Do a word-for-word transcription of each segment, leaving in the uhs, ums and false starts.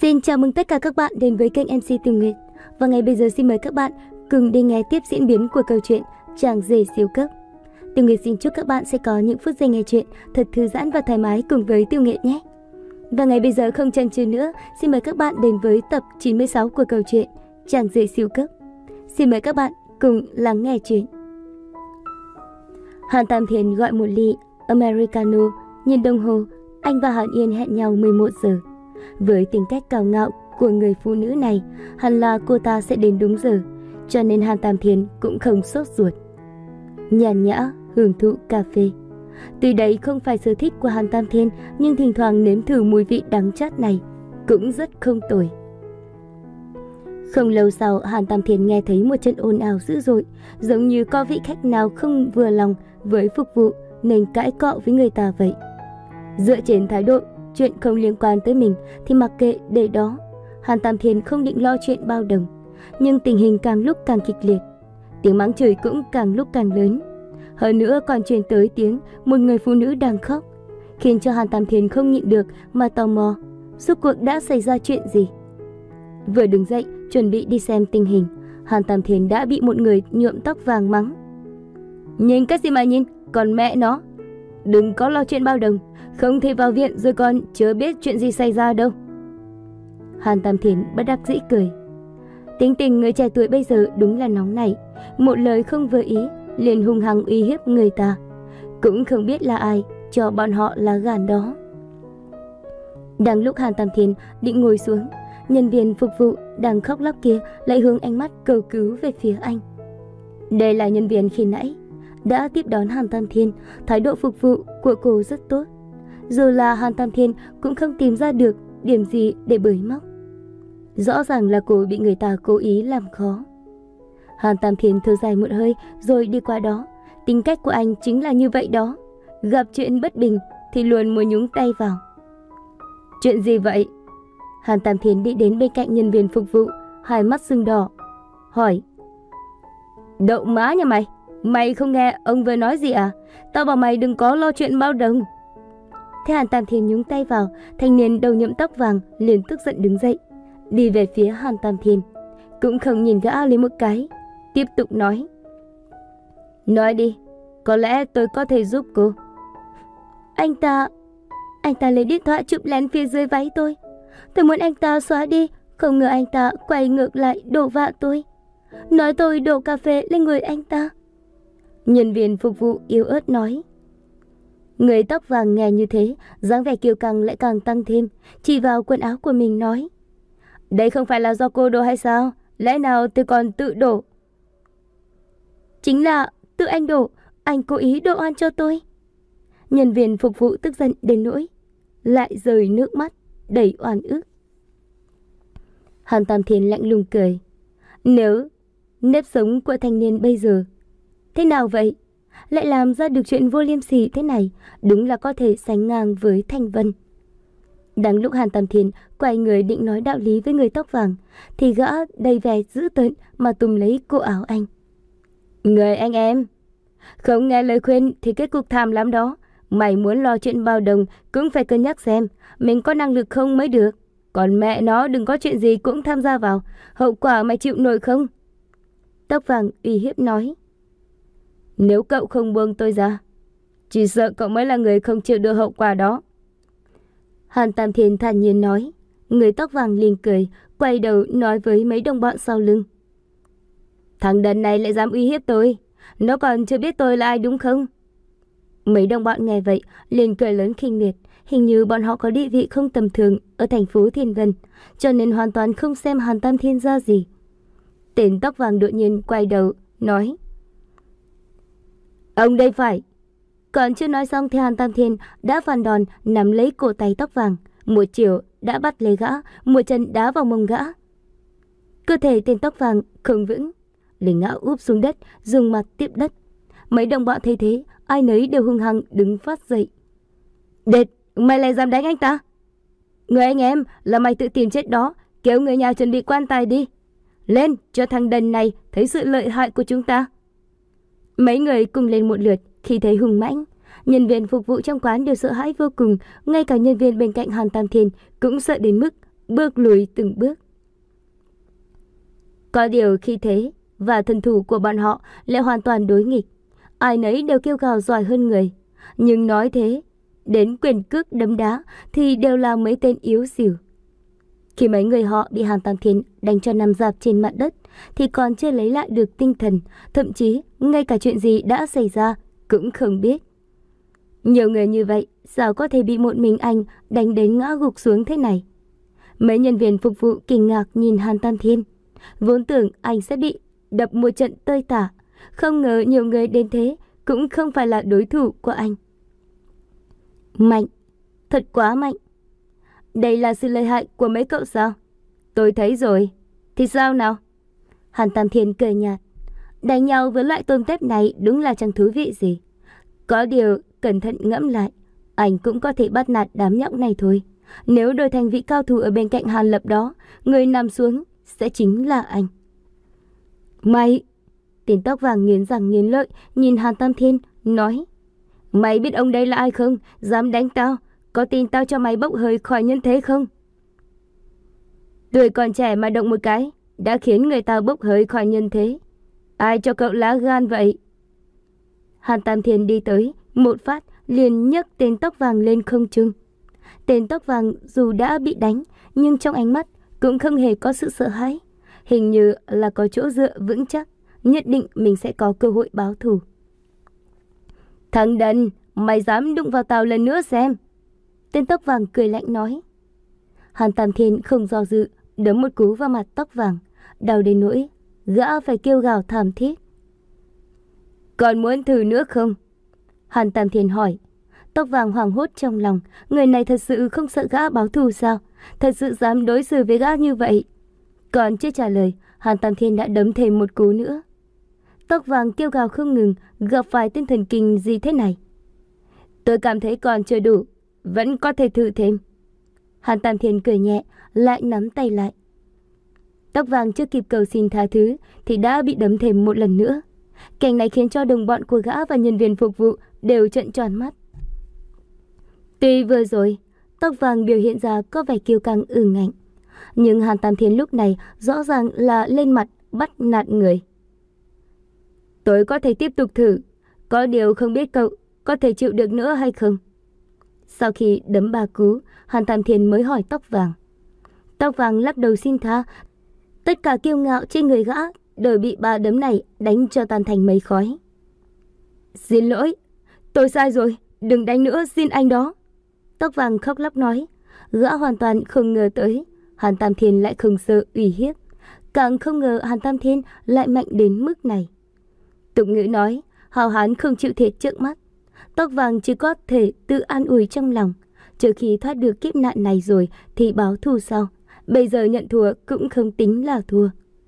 Xin chào mừng tất cả các bạn đến với kênh em xê Tiểu Nguyệt. Và ngay bây giờ xin mời các bạn cùng đi nghe tiếp diễn biến của câu chuyện Chàng rể siêu cấp. Tiểu Nguyệt xin chúc các bạn sẽ có những phút giây nghe chuyện thật thư giãn và thoải mái cùng với Tiểu Nguyệt nhé. Và ngay bây giờ không chần chừ nữa, xin mời các bạn đến với tập chín mươi sáu của câu chuyện Chàng rể siêu cấp. Xin mời các bạn cùng lắng nghe chuyện. Hàn Tam Thiền gọi một ly Americano, nhìn đồng hồ, anh và Hàn Yên hẹn nhau mười một giờ. Với tính cách cao ngạo của người phụ nữ này, hẳn là cô ta sẽ đến đúng giờ, cho nên Hàn Tam Thiền cũng không sốt ruột. Nhàn nhã hưởng thụ cà phê. Tuy đấy không phải sở thích của Hàn Tam Thiền, nhưng thỉnh thoảng nếm thử mùi vị đắng chát này cũng rất không tồi. Không lâu sau, Hàn Tam Thiền nghe thấy một trận ồn ào dữ dội, giống như có vị khách nào không vừa lòng với phục vụ nên cãi cọ với người ta vậy. Dựa trên thái độ chuyện không liên quan tới mình thì mặc kệ để đó, Hàn Tam Thiền không định lo chuyện bao đồng. Nhưng tình hình càng lúc càng kịch liệt, tiếng mắng chửi cũng càng lúc càng lớn. Hơn nữa còn truyền tới tiếng một người phụ nữ đang khóc, khiến cho Hàn Tam Thiền không nhịn được mà tò mò, rốt cuộc đã xảy ra chuyện gì. Vừa đứng dậy chuẩn bị đi xem tình hình, Hàn Tam Thiền đã bị một người nhuộm tóc vàng mắng. Nhìn cái gì mà nhìn, còn mẹ nó, đừng có lo chuyện bao đồng, không thể vào viện rồi còn chưa biết chuyện gì xảy ra đâu. Hàn Tam Thiền bất đắc dĩ cười. Tính tình người trẻ tuổi bây giờ đúng là nóng nảy, một lời không vừa ý liền hung hăng uy hiếp người ta. Cũng không biết là ai cho bọn họ lá gan đó. Đang lúc Hàn Tam Thiền định ngồi xuống, nhân viên phục vụ đang khóc lóc kia lại hướng ánh mắt cầu cứu về phía anh. Đây là nhân viên khi nãy đã tiếp đón Hàn Tam Thiền, thái độ phục vụ của cô rất tốt. Dù là Hàn Tam Thiền cũng không tìm ra được điểm gì để bới móc. Rõ ràng là cô bị người ta cố ý làm khó. Hàn Tam Thiền thở dài một hơi rồi đi qua đó. Tính cách của anh chính là như vậy đó, gặp chuyện bất bình thì luôn muốn nhúng tay vào. Chuyện gì vậy? Hàn Tam Thiền đi đến bên cạnh nhân viên phục vụ, hai mắt sưng đỏ, hỏi. Đậu má nhà mày, mày không nghe ông vừa nói gì à? Tao bảo mày đừng có lo chuyện bao đồng. Thế Hàn Tam Thiền nhúng tay vào, thanh niên đầu nhuộm tóc vàng liền tức giận đứng dậy, đi về phía Hàn Tam Thiền, cũng không nhìn gã lấy một cái, tiếp tục nói. Nói đi, có lẽ tôi có thể giúp cô. Anh ta, anh ta lấy điện thoại chụp lén phía dưới váy tôi. Tôi muốn anh ta xóa đi, không ngờ anh ta quay ngược lại đổ vạ tôi, nói tôi đổ cà phê lên người anh ta. Nhân viên phục vụ yếu ớt nói. Người tóc vàng nghe như thế, dáng vẻ kiêu căng lại càng tăng thêm, chỉ vào quần áo của mình nói. Đây không phải là do cô đổ hay sao? Lẽ nào tôi còn tự đổ? Chính là tự anh đổ, anh cố ý đổ oan cho tôi. Nhân viên phục vụ tức giận đến nỗi lại rơi nước mắt, đầy oan ức. Hàn Tam Thiền lạnh lùng cười. Nếu nếp sống của thanh niên bây giờ thế nào vậy? Lại làm ra được chuyện vô liêm sỉ thế này, đúng là có thể sánh ngang với Thanh Vân. Đang lúc Hàn Tam Thiền quay người định nói đạo lý với người tóc vàng, thì gã đầy vẻ dữ tợn mà túm lấy cổ áo anh. Người anh em, không nghe lời khuyên thì kết cục thảm lắm đó. Mày muốn lo chuyện bao đồng cũng phải cân nhắc xem mình có năng lực không mới được. Còn mẹ nó đừng có chuyện gì cũng tham gia vào, hậu quả mày chịu nổi không? Tóc vàng uy hiếp nói. Nếu cậu không buông tôi ra, chỉ sợ cậu mới là người không chịu được hậu quả đó. Hàn Tam Thiền thản nhiên nói. Người tóc vàng liền cười, quay đầu nói với mấy đồng bọn sau lưng. Thằng đần này lại dám uy hiếp tôi, nó còn chưa biết tôi là ai đúng không? Mấy đồng bọn nghe vậy liền cười lớn khinh miệt. Hình như bọn họ có địa vị không tầm thường ở thành phố Thiên Vân, cho nên hoàn toàn không xem Hàn Tam Thiền ra gì. Tên tóc vàng đột nhiên quay đầu nói. Ông đây phải. Còn chưa nói xong thì Hàn Tam Thiền đã phản đòn nắm lấy cổ tay tóc vàng, một chiều đã bắt lấy gã, một chân đá vào mông gã. Cơ thể tên tóc vàng không vững, liền ngã úp xuống đất, dùng mặt tiếp đất. Mấy đồng bọn thấy thế, ai nấy đều hung hăng đứng phát dậy. Đệt, mày lại dám đánh anh ta? Người anh em, là mày tự tìm chết đó, kéo người nhà chuẩn bị quan tài đi. Lên, cho thằng đần này thấy sự lợi hại của chúng ta. Mấy người cùng lên một lượt, khi thấy hùng mãnh, nhân viên phục vụ trong quán đều sợ hãi vô cùng, ngay cả nhân viên bên cạnh Hàn Tam Thiền cũng sợ đến mức bước lùi từng bước. Có điều khi thế và thần thủ của bọn họ lại hoàn toàn đối nghịch. Ai nấy đều kêu gào giỏi hơn người. Nhưng nói thế, đến quyền cước đấm đá thì đều là mấy tên yếu xỉu. Khi mấy người họ bị Hàn Tam Thiên đánh cho nằm rạp trên mặt đất thì còn chưa lấy lại được tinh thần, thậm chí ngay cả chuyện gì đã xảy ra cũng không biết. Nhiều người như vậy sao có thể bị một mình anh đánh đến ngã gục xuống thế này? Mấy nhân viên phục vụ kinh ngạc nhìn Hàn Tam Thiên. Vốn tưởng anh sẽ bị đập một trận tơi tả, không ngờ nhiều người đến thế cũng không phải là đối thủ của anh. Mạnh, thật quá mạnh. Đây là sự lợi hại của mấy cậu sao? Tôi thấy rồi. Thì sao nào? Hàn Tam Thiên cười nhạt. Đánh nhau với loại tôm tép này đúng là chẳng thú vị gì. Có điều cẩn thận ngẫm lại, anh cũng có thể bắt nạt đám nhóc này thôi. Nếu đổi thành vị cao thủ ở bên cạnh Hàn Lập đó, người nằm xuống sẽ chính là anh. Mày! Tên tóc vàng nghiến răng nghiến lợi nhìn Hàn Tam Thiên nói: Mày biết ông đây là ai không? Dám đánh tao? Có tin tao cho mày bốc hơi khỏi nhân thế không? Tuổi còn trẻ mà động một cái đã khiến người ta bốc hơi khỏi nhân thế. Ai cho cậu lá gan vậy? Hàn Tam Thiên đi tới, một phát liền nhấc tên tóc vàng lên không trung. Tên tóc vàng dù đã bị đánh, nhưng trong ánh mắt cũng không hề có sự sợ hãi. Hình như là có chỗ dựa vững chắc, nhất định mình sẽ có cơ hội báo thù. Thằng đần, mày dám đụng vào tao lần nữa xem. Tên tóc vàng cười lạnh nói. Hàn Tam Thiên không do dự, đấm một cú vào mặt tóc vàng, đau đến nỗi gã phải kêu gào thảm thiết. Còn muốn thử nữa không? Hàn Tam Thiên hỏi. Tóc vàng hoảng hốt trong lòng, người này thật sự không sợ gã báo thù sao? Thật sự dám đối xử với gã như vậy? Còn chưa trả lời, Hàn Tam Thiên đã đấm thêm một cú nữa. Tóc vàng kêu gào không ngừng, gặp phải tên thần kinh gì thế này? Tôi cảm thấy còn chưa đủ, vẫn có thể thử thêm. Hàn Tam Thiên cười nhẹ, lại nắm tay lại. Tóc vàng chưa kịp cầu xin tha thứ thì đã bị đấm thêm một lần nữa. Cảnh này khiến cho đồng bọn của gã và nhân viên phục vụ đều trợn tròn mắt. Tuy vừa rồi tóc vàng biểu hiện ra có vẻ kiêu căng ương ngạnh, nhưng Hàn Tam Thiên lúc này rõ ràng là lên mặt bắt nạt người. Tôi có thể tiếp tục thử, có điều không biết cậu có thể chịu được nữa hay không? Sau khi đấm ba cú, Hàn Tam Thiên mới hỏi tóc vàng. Tóc vàng lắc đầu xin tha. Tất cả kiêu ngạo trên người gã đều bị ba đấm này đánh cho tan thành mây khói. Xin lỗi, tôi sai rồi, đừng đánh nữa, xin anh đó. Tóc vàng khóc lóc nói. Gã hoàn toàn không ngờ tới Hàn Tam Thiên lại không sợ uy hiếp, càng không ngờ Hàn Tam Thiên lại mạnh đến mức này. Tục ngữ nói, hào hán không chịu thiệt trước mắt. Tóc vàng chỉ có thể tự an ủi trong lòng, trước khi thoát được kiếp nạn này rồi thì báo thù sau. Bây giờ nhận thua cũng không tính là thua.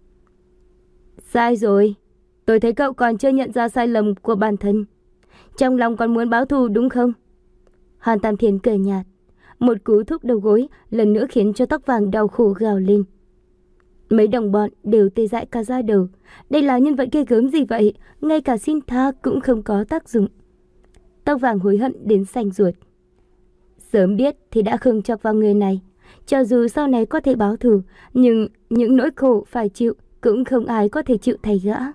Sai rồi, tôi thấy cậu còn chưa nhận ra sai lầm của bản thân. Trong lòng còn muốn báo thù đúng không? Hàn Tam Thiên cười nhạt. Một cú thúc đầu gối lần nữa khiến cho tóc vàng đau khổ gào lên. Mấy đồng bọn đều tê dại cả da đầu. Đây là nhân vật ghê gớm gì vậy? Ngay cả xin tha cũng không có tác dụng. Tóc vàng hối hận đến xanh ruột. Sớm biết thì đã không chọc vào người này. Cho dù sau này có thể báo thù, nhưng những nỗi khổ phải chịu cũng không ai có thể chịu thay gã.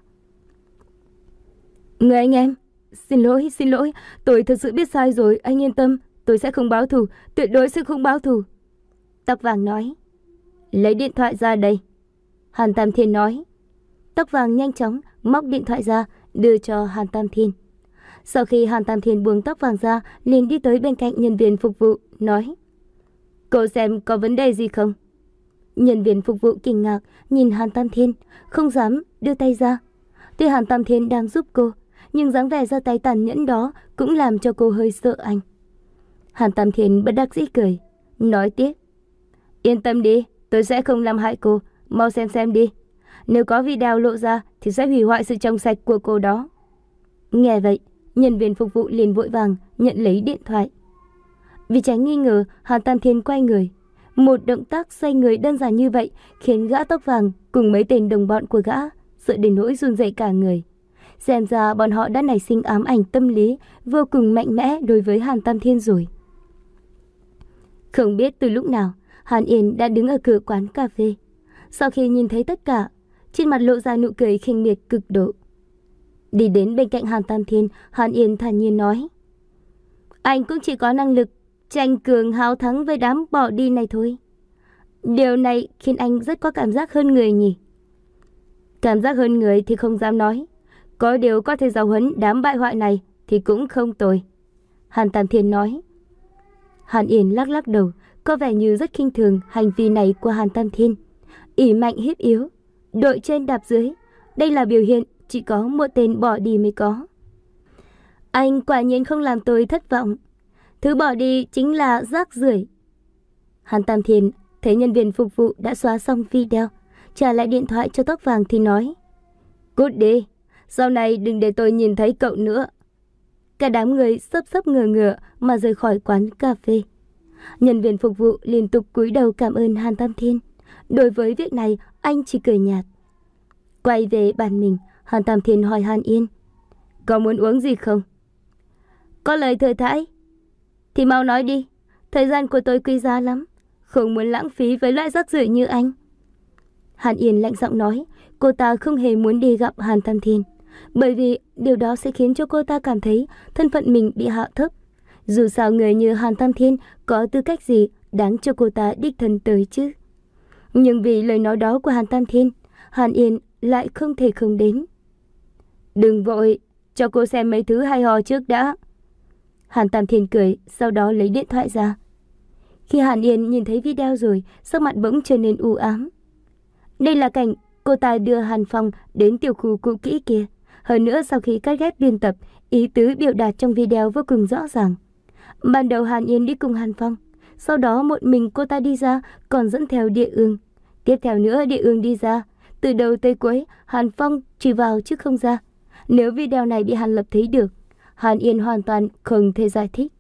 Người anh em, xin lỗi, xin lỗi, tôi thật sự biết sai rồi, anh yên tâm, tôi sẽ không báo thù, tuyệt đối sẽ không báo thù. Tóc vàng nói. Lấy điện thoại ra đây. Hàn Tam Thiên nói. Tóc vàng nhanh chóng móc điện thoại ra, đưa cho Hàn Tam Thiên. Sau khi Hàn Tam Thiên buông tóc vàng ra, liền đi tới bên cạnh nhân viên phục vụ, nói. Cô xem có vấn đề gì không? Nhân viên phục vụ kinh ngạc nhìn Hàn Tam Thiên, không dám đưa tay ra. Tuy Hàn Tam Thiên đang giúp cô, nhưng dáng vẻ ra tay tàn nhẫn đó cũng làm cho cô hơi sợ anh. Hàn Tam Thiên bất đắc dĩ cười, nói tiếp. Yên tâm đi, tôi sẽ không làm hại cô, mau xem xem đi. Nếu có video lộ ra thì sẽ hủy hoại sự trong sạch của cô đó. Nghe vậy, nhân viên phục vụ liền vội vàng nhận lấy điện thoại. Vì tránh nghi ngờ, Hàn Tam Thiên quay người. Một động tác xoay người đơn giản như vậy khiến gã tóc vàng cùng mấy tên đồng bọn của gã sợ đến nỗi run rẩy cả người. Xem ra bọn họ đã nảy sinh ám ảnh tâm lý vô cùng mạnh mẽ đối với Hàn Tam Thiên rồi. Không biết từ lúc nào, Hàn Yên đã đứng ở cửa quán cà phê. Sau khi nhìn thấy tất cả, trên mặt lộ ra nụ cười khinh miệt cực độ. Đi đến bên cạnh Hàn Tam Thiên, Hàn Yên thản nhiên nói: Anh cũng chỉ có năng lực tranh cường háo thắng với đám bỏ đi này thôi. Điều này khiến anh rất có cảm giác hơn người nhỉ? Cảm giác hơn người thì không dám nói. Có điều có thể giáo huấn đám bại hoại này thì cũng không tồi. Hàn Tam Thiên nói. Hàn Yên lắc lắc đầu, có vẻ như rất khinh thường hành vi này của Hàn Tam Thiên. Ỷ mạnh hiếp yếu, đội trên đạp dưới. Đây là biểu hiện chỉ có một tên bỏ đi mới có. Anh quả nhiên không làm tôi thất vọng. Thứ bỏ đi chính là rác rưởi. Hàn Tam Thiên thấy nhân viên phục vụ đã xóa xong video, trả lại điện thoại cho tóc vàng thì nói: Cút đi, sau này đừng để tôi nhìn thấy cậu nữa. Cả đám người sấp sấp ngửa ngửa mà rời khỏi quán cà phê. Nhân viên phục vụ liên tục cúi đầu cảm ơn Hàn Tam Thiên. Đối với việc này, anh chỉ cười nhạt. Quay về bàn mình, Hàn Tam Thiên hỏi Hàn Yên: Có muốn uống gì không? Có lời thừa thãi thì mau nói đi. Thời gian của tôi quý giá lắm, không muốn lãng phí với loại rác rưởi như anh. Hàn Yên lạnh giọng nói. Cô ta không hề muốn đi gặp Hàn Tam Thiên, bởi vì điều đó sẽ khiến cho cô ta cảm thấy thân phận mình bị hạ thấp. Dù sao người như Hàn Tam Thiên có tư cách gì đáng cho cô ta đích thân tới chứ. Nhưng vì lời nói đó của Hàn Tam Thiên, Hàn Yên lại không thể không đến. Đừng vội, cho cô xem mấy thứ hay ho trước đã. Hàn Tam Thiên cười, sau đó lấy điện thoại ra. Khi Hàn Yên nhìn thấy video rồi, sắc mặt bỗng trở nên u ám. Đây là cảnh cô ta đưa Hàn Phong đến tiểu khu cũ kỹ kia. Hơn nữa sau khi cắt ghép biên tập, ý tứ biểu đạt trong video vô cùng rõ ràng. Ban đầu Hàn Yên đi cùng Hàn Phong, sau đó một mình cô ta đi ra còn dẫn theo Địa Ương. Tiếp theo nữa Địa Ương đi ra. Từ đầu tới cuối Hàn Phong chỉ vào chứ không ra. Nếu video này bị Hàn Lập thấy được, Hàn Yên hoàn toàn không thể giải thích.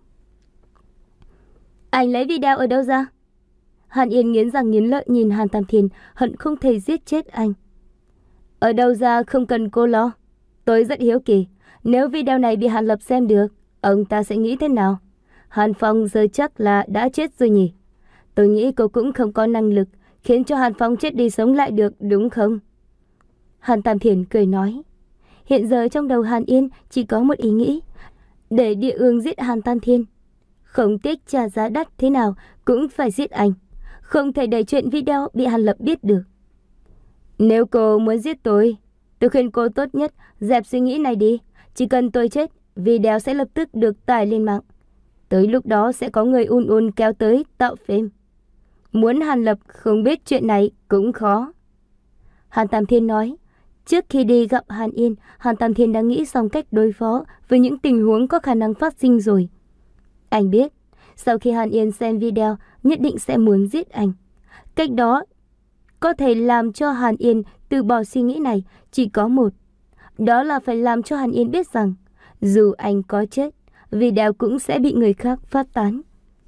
Anh lấy video ở đâu ra? Hàn Yên nghiến răng nghiến lợi nhìn Hàn Tam Thiên, hận không thể giết chết anh. Ở đâu ra không cần cô lo. Tôi rất hiếu kỳ, nếu video này bị Hàn Lập xem được, ông ta sẽ nghĩ thế nào? Hàn Phong giờ chắc là đã chết rồi nhỉ? Tôi nghĩ cô cũng không có năng lực khiến cho Hàn Phong chết đi sống lại được, đúng không? Hàn Tam Thiên cười nói. Hiện giờ trong đầu Hàn Yên chỉ có một ý nghĩ, để Địa Ương giết Hàn Tam Thiên. Không tiếc trả giá đắt thế nào cũng phải giết anh. Không thể để chuyện video bị Hàn Lập biết được. Nếu cô muốn giết tôi, tôi khuyên cô tốt nhất dẹp suy nghĩ này đi. Chỉ cần tôi chết, video sẽ lập tức được tải lên mạng. Tới lúc đó sẽ có người un un kéo tới tạo phim. Muốn Hàn Lập không biết chuyện này cũng khó. Hàn Tam Thiên nói. Trước khi đi gặp Hàn Yên, Hàn Tam Thiên đã nghĩ xong cách đối phó với những tình huống có khả năng phát sinh rồi. Anh biết, sau khi Hàn Yên xem video, nhất định sẽ muốn giết anh. Cách đó có thể làm cho Hàn Yên từ bỏ suy nghĩ này chỉ có một. Đó là phải làm cho Hàn Yên biết rằng, dù anh có chết, video cũng sẽ bị người khác phát tán.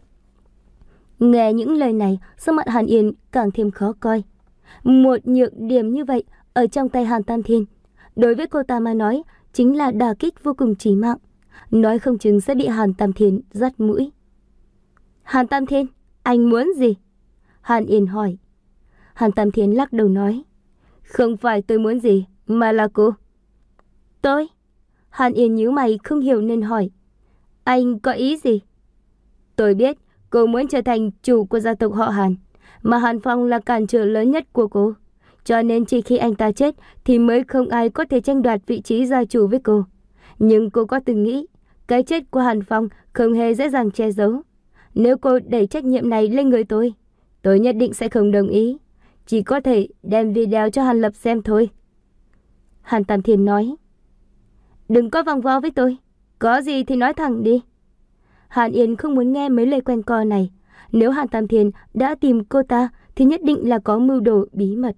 Nghe những lời này, sắc mặt Hàn Yên càng thêm khó coi. Một nhược điểm như vậy ở trong tay Hàn Tam Thiên, đối với cô ta mà nói, chính là đả kích vô cùng chí mạng. Nói không chừng sẽ bị Hàn Tam Thiên dắt mũi. Hàn Tam Thiên, anh muốn gì? Hàn Yên hỏi. Hàn Tam Thiên lắc đầu nói. Không phải tôi muốn gì, mà là cô. Tôi? Hàn Yên nhíu mày không hiểu nên hỏi. Anh có ý gì? Tôi biết cô muốn trở thành chủ của gia tộc họ Hàn, mà Hàn Phong là cản trở lớn nhất của cô. Cho nên chỉ khi anh ta chết thì mới không ai có thể tranh đoạt vị trí gia chủ với cô. Nhưng cô có từng nghĩ, cái chết của Hàn Phong không hề dễ dàng che giấu. Nếu cô đẩy trách nhiệm này lên người tôi, tôi nhất định sẽ không đồng ý. Chỉ có thể đem video cho Hàn Lập xem thôi. Hàn Tam Thiên nói. Đừng có vòng vo với tôi, có gì thì nói thẳng đi. Hàn Yên không muốn nghe mấy lời quanh co này. Nếu Hàn Tam Thiên đã tìm cô ta thì nhất định là có mưu đồ bí mật.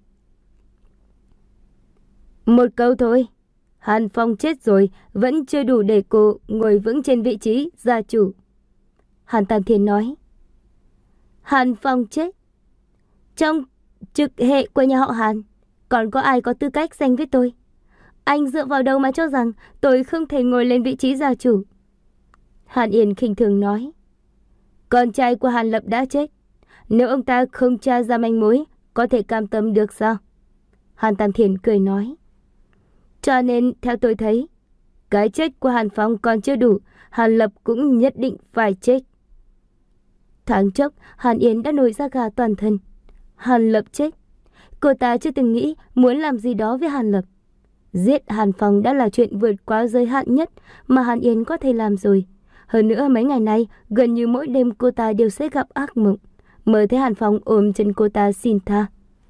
Một câu thôi. Hàn Phong chết rồi vẫn chưa đủ để cô ngồi vững trên vị trí gia chủ. Hàn Tam Thiên nói. Hàn Phong chết? Trong trực hệ của nhà họ Hàn, còn có ai có tư cách giành với tôi? Anh dựa vào đâu mà cho rằng tôi không thể ngồi lên vị trí gia chủ? Hàn Yên khinh thường nói. Con trai của Hàn Lập đã chết. Nếu ông ta không tra ra manh mối, có thể cam tâm được sao? Hàn Tam Thiên cười nói. Cho nên theo tôi thấy, cái chết của Hàn Phong còn chưa đủ, Hàn Lập cũng nhất định phải chết. Thoáng chốc, Hàn Yên đã nổi da gà toàn thân. Hàn Lập chết. Cô ta chưa từng nghĩ muốn làm gì đó với Hàn Lập. Giết Hàn Phong đã là chuyện vượt quá giới hạn nhất mà Hàn Yên có thể làm rồi. Hơn nữa mấy ngày nay, gần như mỗi đêm cô ta đều sẽ gặp ác mộng, mơ thấy Hàn Phong ôm chân cô ta xin tha.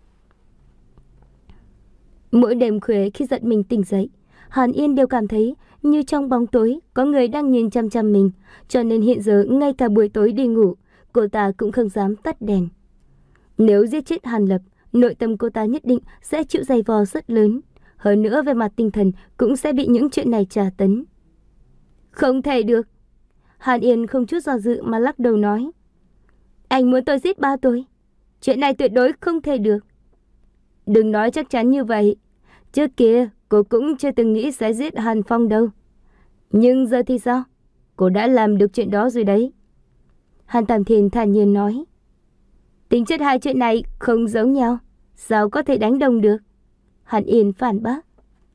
Mỗi đêm khuya khi giận mình tỉnh dậy, Hàn Yên đều cảm thấy như trong bóng tối có người đang nhìn chăm chăm mình, cho nên hiện giờ ngay cả buổi tối đi ngủ, cô ta cũng không dám tắt đèn. Nếu giết chết Hàn Lập, nội tâm cô ta nhất định sẽ chịu dày vò rất lớn. Hơn nữa về mặt tinh thần cũng sẽ bị những chuyện này tra tấn. Không thể được. Hàn Yên không chút do dự mà lắc đầu nói. Anh muốn tôi giết ba tôi? Chuyện này tuyệt đối không thể được. Đừng nói chắc chắn như vậy. Trước kia cô cũng chưa từng nghĩ sẽ giết Hàn Phong đâu. Nhưng giờ thì sao? Cô đã làm được chuyện đó rồi đấy. Hàn Tam Thiên thản nhiên nói. Tính chất hai chuyện này không giống nhau, sao có thể đánh đồng được? Hàn Yên phản bác.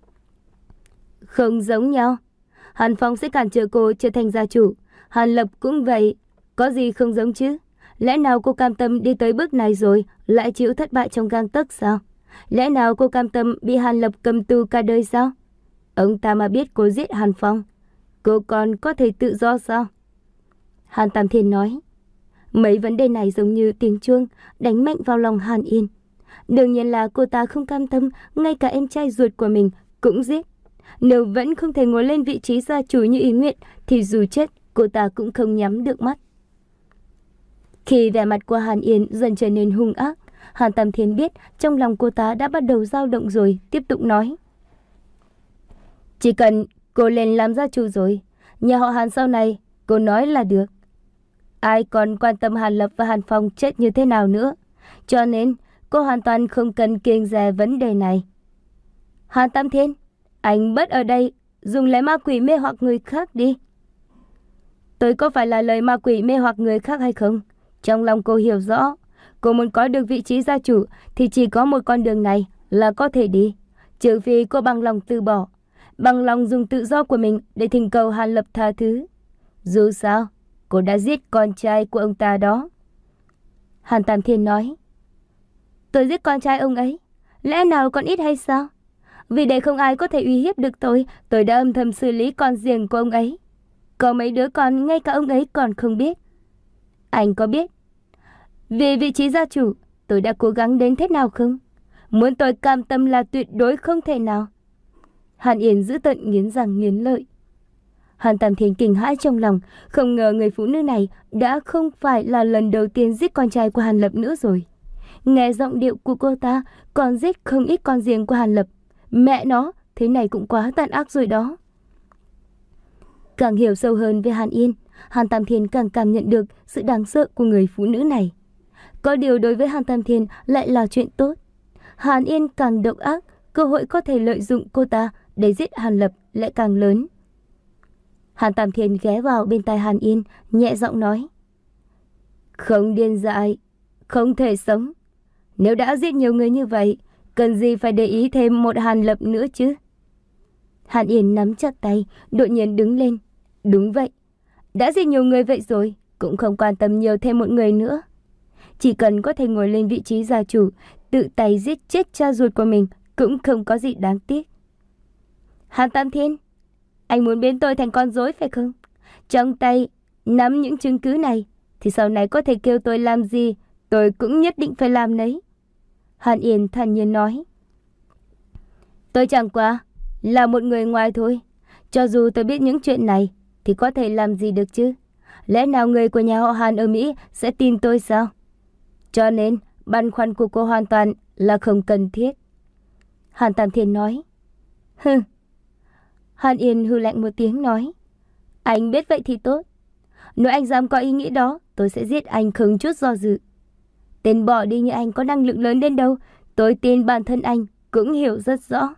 Không giống nhau. Hàn Phong sẽ cản trở cô trở thành gia chủ, Hàn Lập cũng vậy. Có gì không giống chứ? Lẽ nào cô cam tâm đi tới bước này rồi lại chịu thất bại trong gang tấc sao? Lẽ nào cô cam tâm bị Hàn Lập cầm tù cả đời sao? Ông ta mà biết cô giết Hàn Phong, cô còn có thể tự do sao? Hàn Tam Thiên nói. Mấy vấn đề này giống như tiếng chuông đánh mạnh vào lòng Hàn Yên. Đương nhiên là cô ta không cam tâm ngay cả em trai ruột của mình cũng giết. Nếu vẫn không thể ngồi lên vị trí gia chủ như ý nguyện thì dù chết cô ta cũng không nhắm được mắt. Khi vẻ mặt của Hàn Yên dần trở nên hung ác, Hàn Tam Thiên biết trong lòng cô ta đã bắt đầu dao động rồi, tiếp tục nói. Chỉ cần cô lên làm gia chủ rồi, nhà họ Hàn sau này cô nói là được. Ai còn quan tâm Hàn Lập và Hàn Phong chết như thế nào nữa. Cho nên cô hoàn toàn không cần kiêng dè vấn đề này. Hàn Tam Thiên, anh bớt ở đây dùng lời ma quỷ mê hoặc người khác đi. Tôi có phải là lời ma quỷ mê hoặc người khác hay không? Trong lòng cô hiểu rõ, cô muốn có được vị trí gia chủ thì chỉ có một con đường này là có thể đi. Trừ phi cô bằng lòng từ bỏ, bằng lòng dùng tự do của mình để thỉnh cầu Hàn Lập tha thứ. Dù sao, cô đã giết con trai của ông ta đó. Hàn Tam Thiên nói. Tôi giết con trai ông ấy, lẽ nào còn ít hay sao? Vì để không ai có thể uy hiếp được tôi, tôi đã âm thầm xử lý con riêng của ông ấy. Có mấy đứa con ngay cả ông ấy còn không biết. Anh có biết về vị trí gia chủ tôi đã cố gắng đến thế nào không? Muốn tôi cam tâm là tuyệt đối không thể nào. Hàn Yên giữ tận nghiến răng nghiến lợi. Hàn Tam Thiên kinh hãi trong lòng, không ngờ người phụ nữ này đã không phải là lần đầu tiên giết con trai của Hàn Lập nữa rồi. Nghe giọng điệu của cô ta còn giết không ít con riêng của Hàn Lập. Mẹ nó, thế này cũng quá tàn ác rồi đó. Càng hiểu sâu hơn về Hàn Yên, Hàn Tam Thiên càng cảm nhận được sự đáng sợ của người phụ nữ này. Có điều đối với Hàn Tam Thiên lại là chuyện tốt. Hàn Yên càng độc ác, cơ hội có thể lợi dụng cô ta để giết Hàn Lập lại càng lớn. Hàn Tam Thiên ghé vào bên tai Hàn Yên, nhẹ giọng nói. Không điên dại, không thể sống. Nếu đã giết nhiều người như vậy, cần gì phải để ý thêm một Hàn Lập nữa chứ? Hàn Yên nắm chặt tay, đột nhiên đứng lên. Đúng vậy, đã giết nhiều người vậy rồi, cũng không quan tâm nhiều thêm một người nữa. Chỉ cần có thể ngồi lên vị trí gia chủ, tự tay giết chết cha ruột của mình cũng không có gì đáng tiếc. Hàn Tam Thiên, anh muốn biến tôi thành con rối phải không? Trong tay nắm những chứng cứ này thì sau này có thể kêu tôi làm gì, tôi cũng nhất định phải làm nấy. Hàn Yên thản nhiên nói. Tôi chẳng qua là một người ngoài thôi. Cho dù tôi biết những chuyện này thì có thể làm gì được chứ? Lẽ nào người của nhà họ Hàn ở Mỹ sẽ tin tôi sao? Cho nên băn khoăn của cô hoàn toàn là không cần thiết. Hàn Tam Thiên nói. Hừ. Hàn Yên hừ lạnh một tiếng nói. Anh biết vậy thì tốt. Nếu anh dám có ý nghĩ đó, tôi sẽ giết anh không chút do dự. Tên bỏ đi như anh có năng lượng lớn đến đâu, tôi tin bản thân anh cũng hiểu rất rõ.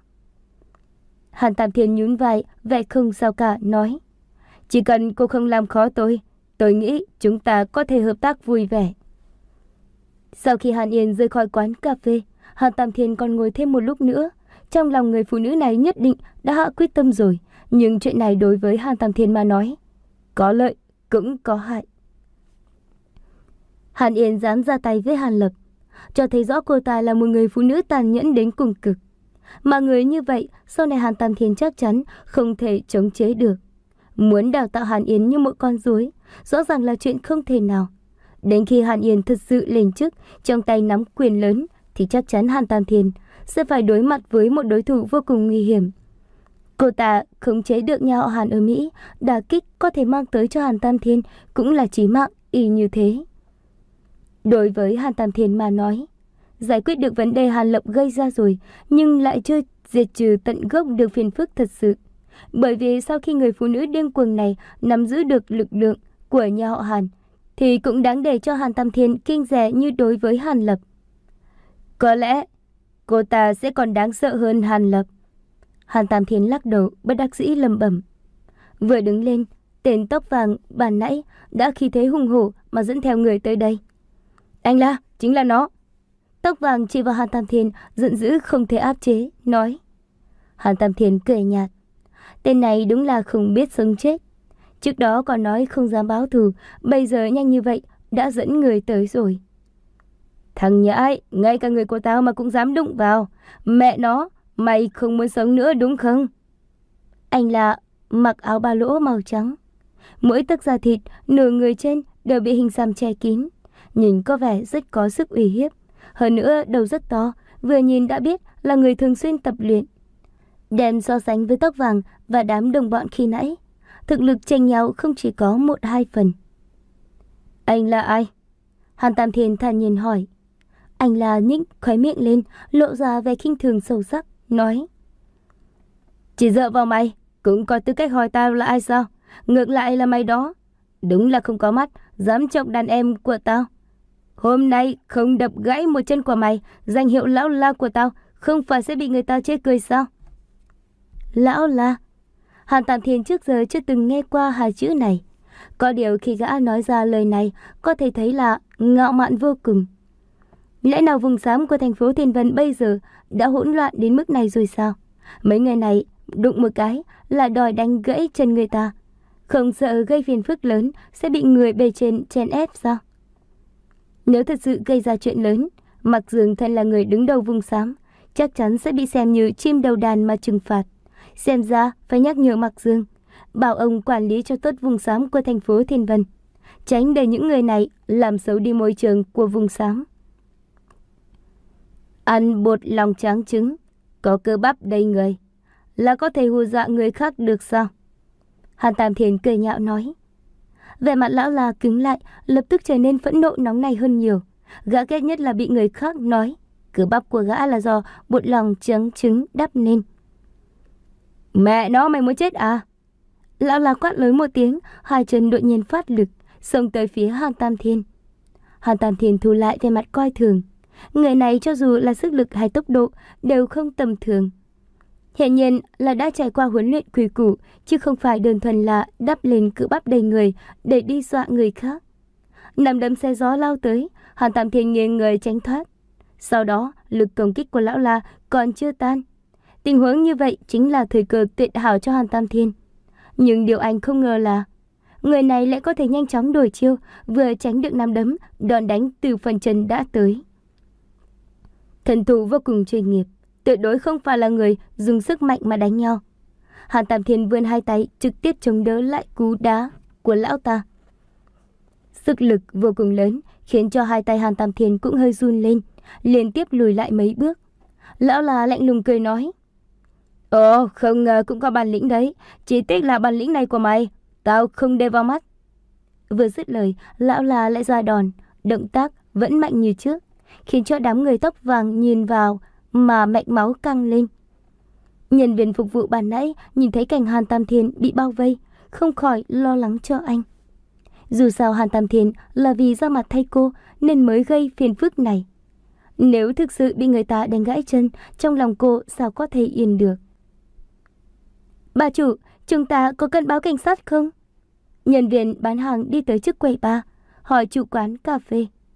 Hàn Tam Thiên nhún vai, vẻ không sao cả, nói. Chỉ cần cô không làm khó tôi, tôi nghĩ chúng ta có thể hợp tác vui vẻ. Sau khi Hàn Yên rời khỏi quán cà phê, Hàn Tam Thiên còn ngồi thêm một lúc nữa. Trong lòng người phụ nữ này nhất định đã hạ quyết tâm rồi, nhưng chuyện này đối với Hàn Tam Thiên mà nói, có lợi cũng có hại. Hàn Yên dám ra tay với Hàn Lập, cho thấy rõ cô ta là một người phụ nữ tàn nhẫn đến cùng cực. Mà người như vậy, sau này Hàn Tam Thiên chắc chắn không thể chống chế được. Muốn đào tạo Hàn Yên như một con rối, rõ ràng là chuyện không thể nào. Đến khi Hàn Yên thật sự lên chức, trong tay nắm quyền lớn, thì chắc chắn Hàn Tam Thiên sẽ phải đối mặt với một đối thủ vô cùng nguy hiểm. Cô ta khống chế được nhà họ Hàn ở Mỹ, đả kích có thể mang tới cho Hàn Tam Thiên cũng là chí mạng y như thế. Đối với Hàn Tam Thiên mà nói, giải quyết được vấn đề Hàn Lập gây ra rồi, nhưng lại chưa diệt trừ tận gốc được phiền phức thật sự. Bởi vì sau khi người phụ nữ điên cuồng này nắm giữ được lực lượng của nhà họ Hàn, thì cũng đáng để cho Hàn Tam Thiên kinh rẻ như đối với Hàn Lập. Có lẽ cô ta sẽ còn đáng sợ hơn Hàn Lập. Hàn Tam Thiên lắc đầu bất đắc dĩ lẩm bẩm. Vừa đứng lên, tên tóc vàng bàn nãy đã khí thế hùng hổ mà dẫn theo người tới đây. Anh La, chính là nó. Tóc vàng chỉ vào Hàn Tam Thiên, giận dữ không thể áp chế, nói. Hàn Tam Thiên cười nhạt. Tên này đúng là không biết sống chết. Trước đó còn nói không dám báo thù, bây giờ nhanh như vậy đã dẫn người tới rồi. Thằng nhãi, ngay cả người của tao mà cũng dám đụng vào. Mẹ nó, mày không muốn sống nữa đúng không? Anh là mặc áo ba lỗ màu trắng. Mỗi tấc da thịt, nửa người trên đều bị hình xăm che kín. Nhìn có vẻ rất có sức uy hiếp. Hơn nữa đầu rất to, vừa nhìn đã biết là người thường xuyên tập luyện. Đem so sánh với tóc vàng và đám đồng bọn khi nãy, thực lực chênh nhau không chỉ có một hai phần. Anh là ai? Hàn Tam Thiên thản nhiên hỏi. Anh là nhích khóe miệng lên, lộ ra vẻ khinh thường sâu sắc, nói. Chỉ dựa vào mày, cũng có tư cách hỏi tao là ai sao? Ngược lại là mày đó, đúng là không có mắt, dám chọc đàn em của tao. Hôm nay không đập gãy một chân của mày, danh hiệu lão la của tao không phải sẽ bị người ta chê cười sao? Lão la? Hàn Tam Thiên trước giờ chưa từng nghe qua hai chữ này. Có điều khi gã nói ra lời này, có thể thấy là ngạo mạn vô cùng. Lẽ nào vùng xám của thành phố Thiên Vân bây giờ đã hỗn loạn đến mức này rồi sao? Mấy người này đụng một cái là đòi đánh gãy chân người ta, không sợ gây phiền phức lớn sẽ bị người bề trên chèn ép sao? Nếu thật sự gây ra chuyện lớn, Mạc Dương thân là người đứng đầu vùng xám, chắc chắn sẽ bị xem như chim đầu đàn mà trừng phạt. Xem ra phải nhắc nhở Mạc Dương, bảo ông quản lý cho tốt vùng xám của thành phố Thiên Vân, tránh để những người này làm xấu đi môi trường của vùng xám. Ăn bột lòng trắng trứng, có cơ bắp đầy người, là có thể hù dọa người khác được sao? Hàn Tam Thiên cười nhạo nói. Vẻ mặt lão là cứng lại, lập tức trở nên phẫn nộ nóng này hơn nhiều. Gã ghét nhất là bị người khác nói cơ bắp của gã là do bột lòng trắng trứng đắp nên. Mẹ nó, mày muốn chết à? Lão là quát lớn một tiếng, hai chân đột nhiên phát lực, xông tới phía Hàn Tam Thiên. Hàn Tam Thiên thu lại vẻ mặt coi thường. Người này cho dù là sức lực hay tốc độ đều không tầm thường. Hiện nhiên là đã trải qua huấn luyện quy củ, chứ không phải đơn thuần là đắp lên cơ bắp đầy người để đi dọa người khác. Nắm đấm xe gió lao tới, Hàn Tam Thiên nghiêng người tránh thoát. Sau đó lực công kích của lão la còn chưa tan. Tình huống như vậy chính là thời cơ tuyệt hảo cho Hàn Tam Thiên. Nhưng điều anh không ngờ là người này lại có thể nhanh chóng đổi chiêu, vừa tránh được nắm đấm đòn đánh từ phần chân đã tới. Thần thủ vô cùng chuyên nghiệp, tuyệt đối không phải là người dùng sức mạnh mà đánh nhau. Hàn Tam Thiên vươn hai tay trực tiếp chống đỡ lại cú đá của lão ta. Sức lực vô cùng lớn khiến cho hai tay Hàn Tam Thiên cũng hơi run lên, liên tiếp lùi lại mấy bước. Lão là lạnh lùng cười nói. Ồ, không ngờ cũng có bản lĩnh đấy, chỉ tiếc là bản lĩnh này của mày tao không để vào mắt. Vừa dứt lời, lão là lại ra đòn, động tác vẫn mạnh như trước, khiến cho đám người tóc vàng nhìn vào mà mạch máu căng lên. Nhân viên phục vụ ban nãy nhìn thấy cảnh Hàn Tam Thiên bị bao vây, không khỏi lo lắng cho anh. Dù sao Hàn Tam Thiên là vì ra mặt thay cô nên mới gây phiền phức này. Nếu thực sự bị người ta đánh gãy chân, trong lòng cô sao có thể yên được. Bà chủ, chúng ta có cần báo cảnh sát không? Nhân viên bán hàng đi tới trước quầy bar, hỏi chủ quán cà phê.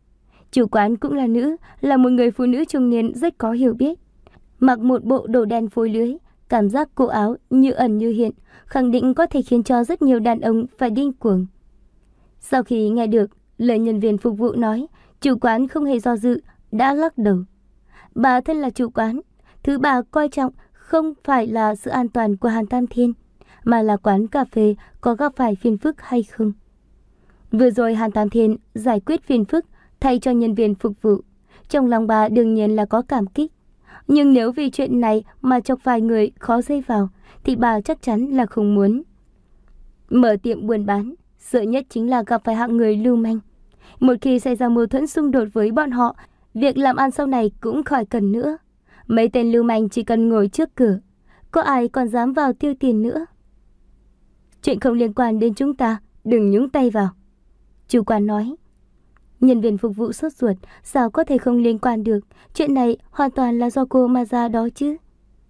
Chủ quán cũng là nữ, là một người phụ nữ trung niên rất có hiểu biết. Mặc một bộ đồ đen phối lưới, cảm giác cổ áo như ẩn như hiện, khẳng định có thể khiến cho rất nhiều đàn ông phải điên cuồng. Sau khi nghe được lời nhân viên phục vụ nói, chủ quán không hề do dự, đã lắc đầu. Bà thân là chủ quán, thứ bà coi trọng không phải là sự an toàn của Hàn Tam Thiên, mà là quán cà phê có gặp phải phiền phức hay không. Vừa rồi Hàn Tam Thiên giải quyết phiền phức thay cho nhân viên phục vụ, trong lòng bà đương nhiên là có cảm kích. Nhưng nếu vì chuyện này mà chọc vài người khó dây vào, thì bà chắc chắn là không muốn. Mở tiệm buôn bán, sợ nhất chính là gặp phải hạng người lưu manh. Một khi xảy ra mâu thuẫn xung đột với bọn họ, việc làm ăn sau này cũng khỏi cần nữa. Mấy tên lưu manh chỉ cần ngồi trước cửa, có ai còn dám vào tiêu tiền nữa. Chuyện không liên quan đến chúng ta, đừng nhúng tay vào, chủ quán nói. Nhân viên phục vụ sốt ruột, sao có thể không liên quan được, chuyện này hoàn toàn là do cô mà ra đó chứ.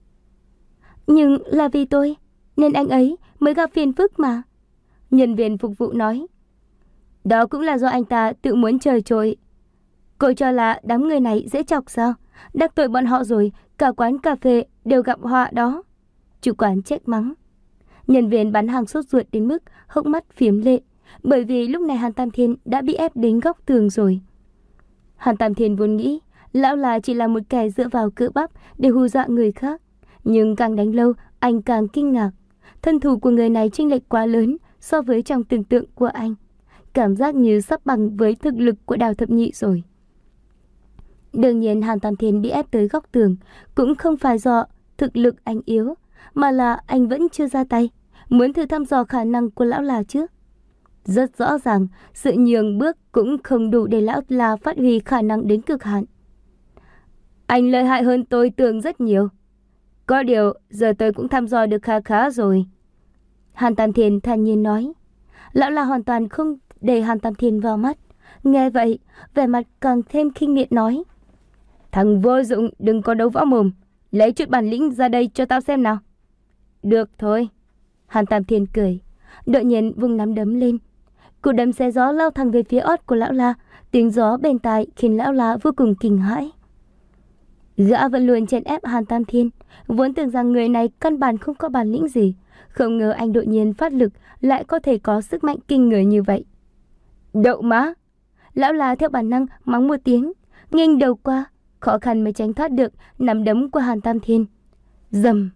Nhưng là vì tôi, nên anh ấy mới gặp phiền phức mà, nhân viên phục vụ nói. Đó cũng là do anh ta tự muốn trời trội. Cô cho là đám người này dễ chọc sao? Đắc tội bọn họ rồi, cả quán cà phê đều gặp họa đó, chủ quán trách mắng. Nhân viên bán hàng sốt ruột đến mức hốc mắt phiếm lệ, bởi vì lúc này Hàn Tam Thiên đã bị ép đến góc tường rồi. Hàn Tam Thiên vốn nghĩ lão là chỉ là một kẻ dựa vào cơ bắp để hù dọa người khác, nhưng càng đánh lâu anh càng kinh ngạc. Thân thủ của người này chênh lệch quá lớn so với trong tưởng tượng của anh, cảm giác như sắp bằng với thực lực của Đào Thập Nhị rồi. Đương nhiên Hàn Tam Thiên bị ép tới góc tường cũng không phải do thực lực anh yếu, mà là anh vẫn chưa ra tay, muốn thử thăm dò khả năng của lão là trước. Rất rõ ràng, sự nhường bước cũng không đủ để lão là phát huy khả năng đến cực hạn. Anh lợi hại hơn tôi tưởng rất nhiều. Có điều, giờ tôi cũng thăm dò được khá khá rồi, Hàn Tam Thiên thản nhiên nói. Lão là hoàn toàn không để Hàn Tam Thiên vào mắt. Nghe vậy, vẻ mặt càng thêm khinh miệt nói. Thằng vô dụng, đừng có đấu võ mồm, lấy chút bản lĩnh ra đây cho tao xem nào. Được thôi, Hàn Tam Thiên cười, đột nhiên vung nắm đấm lên. Cú đấm xé gió lao thẳng về phía ót của lão la, tiếng gió bên tai khiến lão la vô cùng kinh hãi. Gã vẫn luôn chèn ép Hàn Tam Thiên, vốn tưởng rằng người này căn bản không có bản lĩnh gì, không ngờ anh đột nhiên phát lực lại có thể có sức mạnh kinh người như vậy. Đậu má! Lão la theo bản năng mắng một tiếng, nghiêng đầu qua, khó khăn mới tránh thoát được nắm đấm của Hàn Tam Thiên. Rầm!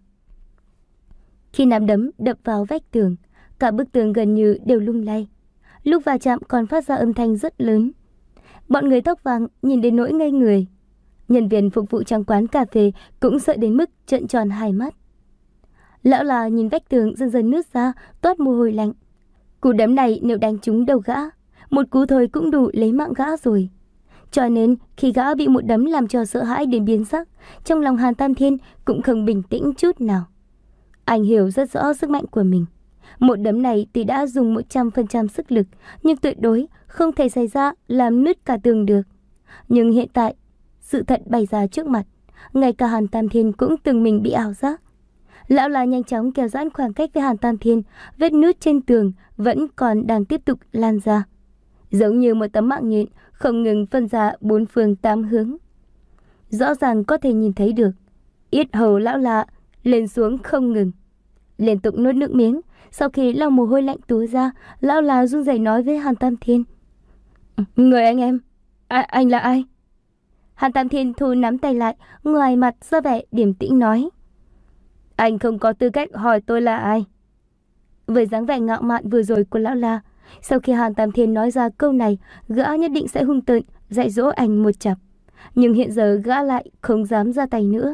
Khi nắm đấm đập vào vách tường, cả bức tường gần như đều lung lay. Lúc va chạm còn phát ra âm thanh rất lớn. Bọn người tóc vàng nhìn đến nỗi ngây người. Nhân viên phục vụ trong quán cà phê cũng sợ đến mức trợn tròn hai mắt. Lão là nhìn vách tường dần dần nứt ra, toát mồ hôi lạnh. Cú đấm này nếu đánh trúng đầu gã, một cú thôi cũng đủ lấy mạng gã rồi. Cho nên khi gã bị một đấm làm cho sợ hãi đến biến sắc, trong lòng Hàn Tam Thiên cũng không bình tĩnh chút nào. Anh hiểu rất rõ sức mạnh của mình. Một đấm này tuy đã dùng một trăm phần trăm sức lực, nhưng tuyệt đối không thể xảy ra làm nứt cả tường được. Nhưng hiện tại, sự thật bày ra trước mặt, ngay cả Hàn Tam Thiên cũng từng mình bị ảo giác. Lão là nhanh chóng kéo giãn khoảng cách với Hàn Tam Thiên, vết nứt trên tường vẫn còn đang tiếp tục lan ra, giống như một tấm mạng nhện không ngừng phân ra bốn phương tám hướng. Rõ ràng có thể nhìn thấy được, yết hầu lão là lên xuống không ngừng, liên tục nuốt nước miếng. Sau khi lau mồ hôi lạnh túa ra, lão là run rẩy nói với Hàn Tam Thiên. Người anh em, à, anh là ai? Hàn Tam Thiên thu nắm tay lại, ngoài mặt ra vẻ điềm tĩnh nói. Anh không có tư cách hỏi tôi là ai. Với dáng vẻ ngạo mạn vừa rồi của lão la, sau khi Hàn Tam Thiên nói ra câu này, gã nhất định sẽ hung tợn dạy dỗ anh một chặp. Nhưng hiện giờ gã lại không dám ra tay nữa.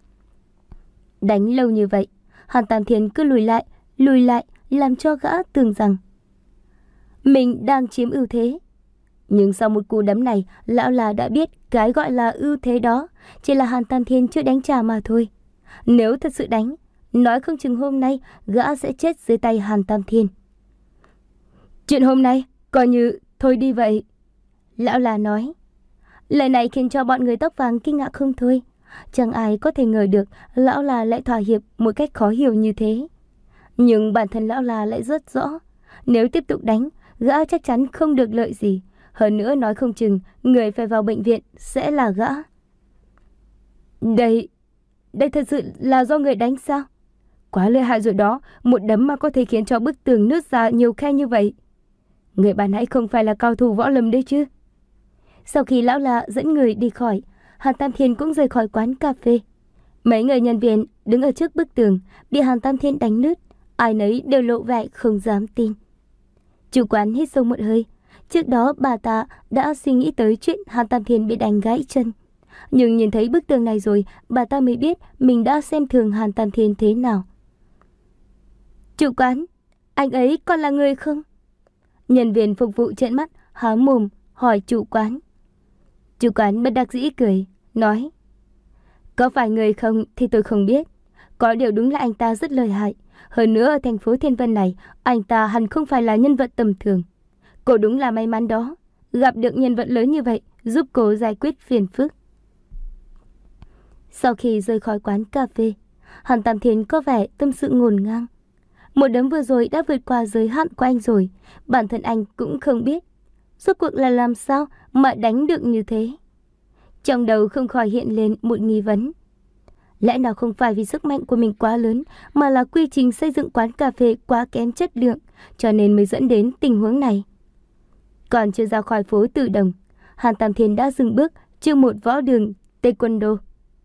Đánh lâu như vậy, Hàn Tam Thiên cứ lùi lại, lùi lại, làm cho gã tưởng rằng mình đang chiếm ưu thế. Nhưng sau một cú đấm này, lão là đã biết cái gọi là ưu thế đó chỉ là Hàn Tam Thiên chưa đánh trả mà thôi. Nếu thật sự đánh, nói không chừng hôm nay gã sẽ chết dưới tay Hàn Tam Thiên. Chuyện hôm nay coi như thôi đi vậy, lão là nói. Lời này khiến cho bọn người tóc vàng kinh ngạc không thôi. Chẳng ai có thể ngờ được lão là lại thỏa hiệp một cách khó hiểu như thế. Nhưng bản thân lão là lại rất rõ, nếu tiếp tục đánh, gã chắc chắn không được lợi gì. Hơn nữa nói không chừng người phải vào bệnh viện sẽ là gã. Đây, đây thật sự là do người đánh sao? Quá lợi hại rồi đó, một đấm mà có thể khiến cho bức tường nứt ra nhiều khe như vậy. Người ban nãy không phải là cao thủ võ lâm đấy chứ? Sau khi lão lạ dẫn người đi khỏi, Hàn Tam Thiên cũng rời khỏi quán cà phê. Mấy người nhân viên đứng ở trước bức tường bị Hàn Tam Thiên đánh nứt, ai nấy đều lộ vẻ không dám tin. Chủ quán hít sâu một hơi. Trước đó bà ta đã suy nghĩ tới chuyện Hàn Tam Thiên bị đánh gãy chân, nhưng nhìn thấy bức tường này rồi, bà ta mới biết mình đã xem thường Hàn Tam Thiên thế nào. Chủ quán, anh ấy còn là người không? Nhân viên phục vụ trợn mắt há mồm hỏi chủ quán. Chủ quán bất đắc dĩ cười, nói: Có phải người không thì tôi không biết. Có điều đúng là anh ta rất lợi hại. Hơn nữa ở thành phố Thiên Vân này, anh ta hẳn không phải là nhân vật tầm thường. Cô đúng là may mắn đó, gặp được nhân vật lớn như vậy, giúp cô giải quyết phiền phức. Sau khi rời khỏi quán cà phê, Hàn Tam Thiên có vẻ tâm sự ngổn ngang. Một đấm vừa rồi đã vượt qua giới hạn của anh rồi, bản thân anh cũng không biết rốt cuộc là làm sao mà đánh được như thế. Trong đầu không khỏi hiện lên một nghi vấn. Lẽ nào không phải vì sức mạnh của mình quá lớn, mà là quy trình xây dựng quán cà phê quá kém chất lượng, cho nên mới dẫn đến tình huống này. Còn chưa ra khỏi phố Tử Đồng, Hàn Tam Thiên đã dừng bước trước một võ đường Taekwondo.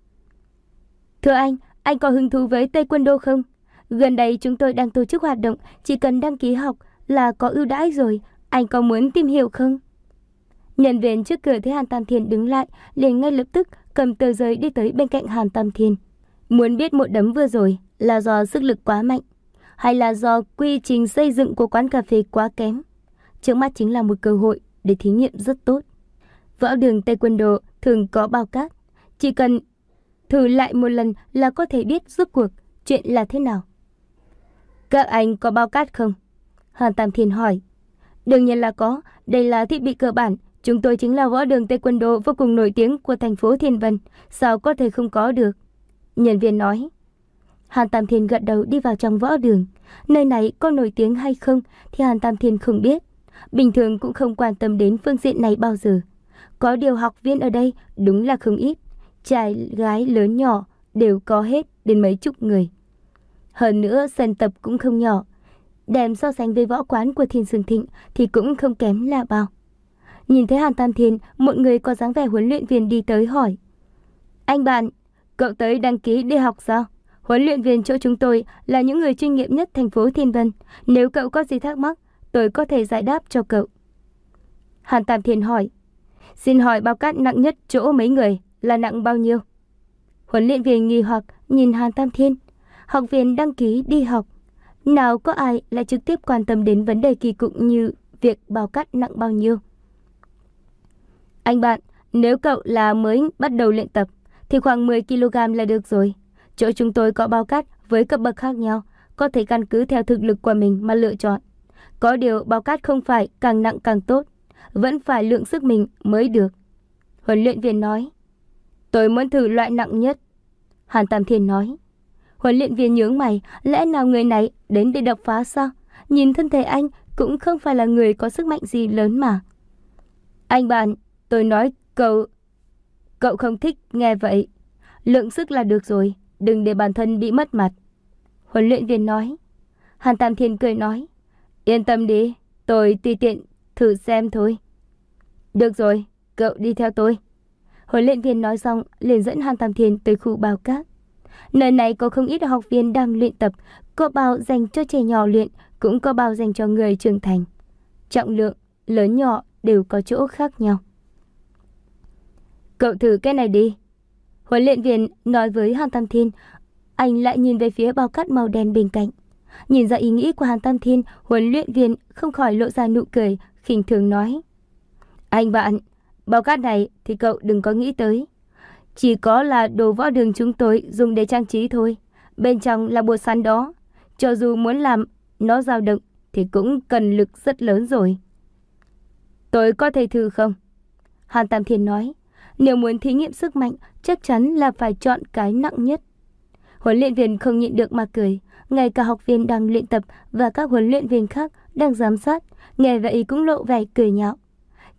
Thưa anh, anh có hứng thú với Taekwondo không? Gần đây chúng tôi đang tổ chức hoạt động, chỉ cần đăng ký học là có ưu đãi rồi, anh có muốn tìm hiểu không? Nhân viên trước cửa thấy Hàn Tam Thiên đứng lại, liền ngay lập tức cầm tờ giấy đi tới bên cạnh Hàn Tam Thiên. Muốn biết một đấm vừa rồi là do sức lực quá mạnh, hay là do quy trình xây dựng của quán cà phê quá kém? Trước mắt chính là một cơ hội để thí nghiệm rất tốt. Võ đường Taekwondo thường có bao cát, chỉ cần thử lại một lần là có thể biết rốt cuộc chuyện là thế nào. Các anh có bao cát không? Hàn Tam Thiên hỏi. Đương nhiên là có, đây là thiết bị cơ bản. Chúng tôi chính là võ đường Taekwondo vô cùng nổi tiếng của thành phố Thiên Vân, sao có thể không có được? Nhân viên nói. Hàn Tam Thiên gật đầu đi vào trong võ đường. Nơi này có nổi tiếng hay không thì Hàn Tam Thiên không biết. Bình thường cũng không quan tâm đến phương diện này bao giờ. Có điều học viên ở đây đúng là không ít. Trai gái lớn nhỏ đều có hết đến mấy chục người. Hơn nữa sân tập cũng không nhỏ. Đem so sánh với võ quán của Thiên Sương Thịnh thì cũng không kém là bao. Nhìn thấy Hàn Tam Thiên, một người có dáng vẻ huấn luyện viên đi tới hỏi. Anh bạn, cậu tới đăng ký đi học sao? Huấn luyện viên chỗ chúng tôi là những người chuyên nghiệp nhất thành phố Thiên Vân. Nếu cậu có gì thắc mắc, tôi có thể giải đáp cho cậu. Hàn Tam Thiên hỏi. Xin hỏi bao cát nặng nhất chỗ mấy người là nặng bao nhiêu? Huấn luyện viên nghi hoặc nhìn Hàn Tam Thiên. Học viên đăng ký đi học, nào có ai lại trực tiếp quan tâm đến vấn đề kỳ cục như việc bao cát nặng bao nhiêu. Anh bạn, nếu cậu là mới bắt đầu luyện tập thì khoảng mười ki lô gam là được rồi. Chỗ chúng tôi có bao cát với cấp bậc khác nhau, có thể căn cứ theo thực lực của mình mà lựa chọn. Có điều bao cát không phải càng nặng càng tốt, vẫn phải lượng sức mình mới được. Huấn luyện viên nói. Tôi muốn thử loại nặng nhất. Hàn Tam Thiên nói. Huấn luyện viên nhướng mày, lẽ nào người này đến để đập phá sao? Nhìn thân thể anh cũng không phải là người có sức mạnh gì lớn mà. Anh bạn, tôi nói cậu... Cậu không thích nghe vậy. Lượng sức là được rồi, đừng để bản thân bị mất mặt. Huấn luyện viên nói. Hàn Tam Thiên cười nói. Yên tâm đi, tôi tùy tiện thử xem thôi. Được rồi, cậu đi theo tôi. Huấn luyện viên nói xong liền dẫn Hàn Tam Thiên tới khu bao cát. Nơi này có không ít học viên đang luyện tập, có bao dành cho trẻ nhỏ luyện, cũng có bao dành cho người trưởng thành. Trọng lượng, lớn nhỏ đều có chỗ khác nhau. Cậu thử cái này đi. Huấn luyện viên nói với Hàn Tam Thiên. Anh lại nhìn về phía bao cát màu đen bên cạnh. Nhìn ra ý nghĩ của Hàn Tam Thiên, huấn luyện viên không khỏi lộ ra nụ cười, khinh thường nói. Anh bạn, bao cát này thì cậu đừng có nghĩ tới. Chỉ có là đồ võ đường chúng tôi dùng để trang trí thôi. Bên trong là bột sắn đó. Cho dù muốn làm nó dao động thì cũng cần lực rất lớn rồi. Tôi có thể thử không? Hàn Tam Thiên nói. Nếu muốn thí nghiệm sức mạnh, chắc chắn là phải chọn cái nặng nhất. Huấn luyện viên không nhịn được mà cười. Ngay cả học viên đang luyện tập và các huấn luyện viên khác đang giám sát, nghe vậy cũng lộ vẻ cười nhạo.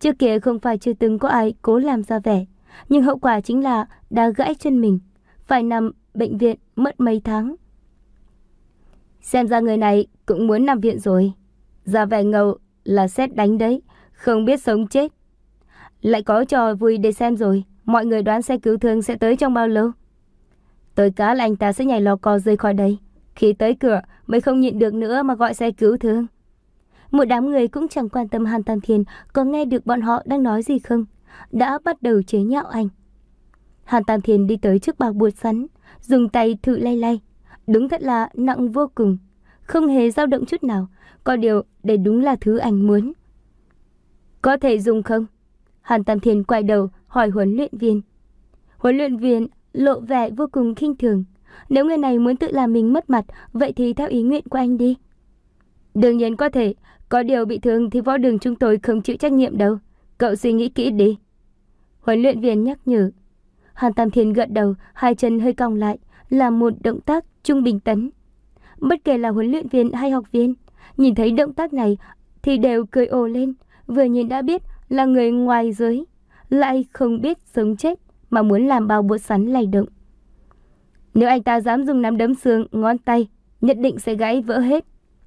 Trước kia không phải chưa từng có ai cố làm ra vẻ, nhưng hậu quả chính là đã gãy chân mình, phải nằm bệnh viện mất mấy tháng. Xem ra người này cũng muốn nằm viện rồi. Ra vẻ ngầu là sét đánh đấy, không biết sống chết. Lại có trò vui để xem rồi. Mọi người đoán xe cứu thương sẽ tới trong bao lâu? Tới cá là anh ta sẽ nhảy lò cò rơi khỏi đây. Khi tới cửa mới không nhịn được nữa mà gọi xe cứu thương. Một đám người cũng chẳng quan tâm Hàn Tam Thiên có nghe được bọn họ đang nói gì không, đã bắt đầu chế nhạo anh. Hàn Tam Thiên đi tới trước bao bột sắn, dùng tay thử lay lay. Đúng thật là nặng vô cùng, không hề dao động chút nào. Có điều đây đúng là thứ anh muốn. Có thể dùng không? Hàn Tam Thiên quay đầu hỏi huấn luyện viên. Huấn luyện viên lộ vẻ vô cùng khinh thường. Nếu người này muốn tự làm mình mất mặt, vậy thì theo ý nguyện của anh đi. Đương nhiên có thể, có điều bị thương thì võ đường chúng tôi không chịu trách nhiệm đâu. Cậu suy nghĩ kỹ đi. Huấn luyện viên nhắc nhở. Hàn Tam Thiên gật đầu, hai chân hơi cong lại, làm một động tác trung bình tấn. Bất kể là huấn luyện viên hay học viên, nhìn thấy động tác này thì đều cười ồ lên. Vừa nhìn đã biết là người ngoài giới, lại không biết sống chết mà muốn làm bao bột sắn lay động. Nếu anh ta dám dùng nắm đấm xương, ngón tay, nhất định sẽ gãy vỡ hết.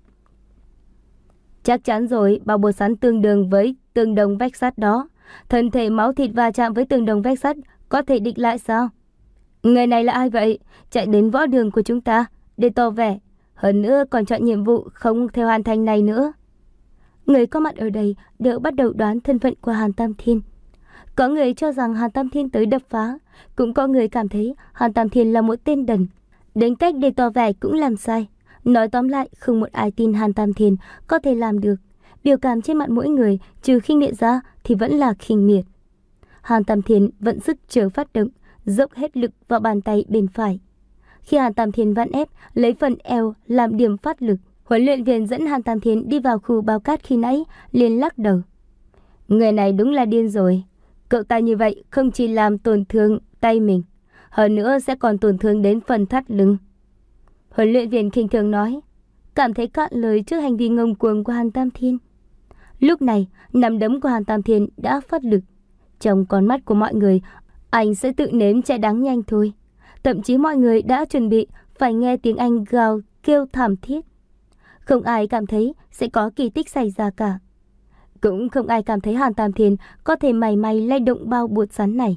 Chắc chắn rồi, bao bột sắn tương đương với tường đồng vách sắt đó. Thân thể máu thịt va chạm với tường đồng vách sắt, có thể địch lại sao? Người này là ai vậy? Chạy đến võ đường của chúng ta để tỏ vẻ, hơn nữa còn chọn nhiệm vụ không theo hoàn thành này nữa. Người có mặt ở đây đều bắt đầu đoán thân phận của Hàn Tam Thiên. Có người cho rằng Hàn Tam Thiên tới đập phá, cũng có người cảm thấy Hàn Tam Thiên là một tên đần, đến cách để tỏ vẻ cũng làm sai. Nói tóm lại, không một ai tin Hàn Tam Thiên có thể làm được. Biểu cảm trên mặt mỗi người trừ khinh miệt ra thì vẫn là khinh miệt. Hàn Tam Thiên vận sức chờ phát động, dốc hết lực vào bàn tay bên phải. Khi Hàn Tam Thiên vặn ép, lấy phần eo làm điểm phát lực, huấn luyện viên dẫn Hàn Tam Thiên đi vào khu bao cát khi nãy, liền lắc đầu. Người này đúng là điên rồi. Cậu ta như vậy không chỉ làm tổn thương tay mình, hơn nữa sẽ còn tổn thương đến phần thắt lưng. Huấn luyện viên khinh thường nói, cảm thấy cạn lời trước hành vi ngông cuồng của Hàn Tam Thiên. Lúc này, nắm đấm của Hàn Tam Thiên đã phát lực. Trong con mắt của mọi người, anh sẽ tự nếm trái đắng nhanh thôi. Thậm chí mọi người đã chuẩn bị phải nghe tiếng anh gào kêu thảm thiết. Không ai cảm thấy sẽ có kỳ tích xảy ra cả. Cũng không ai cảm thấy Hàn Tam Thiên có thể mảy may lay động bao bột sắn này.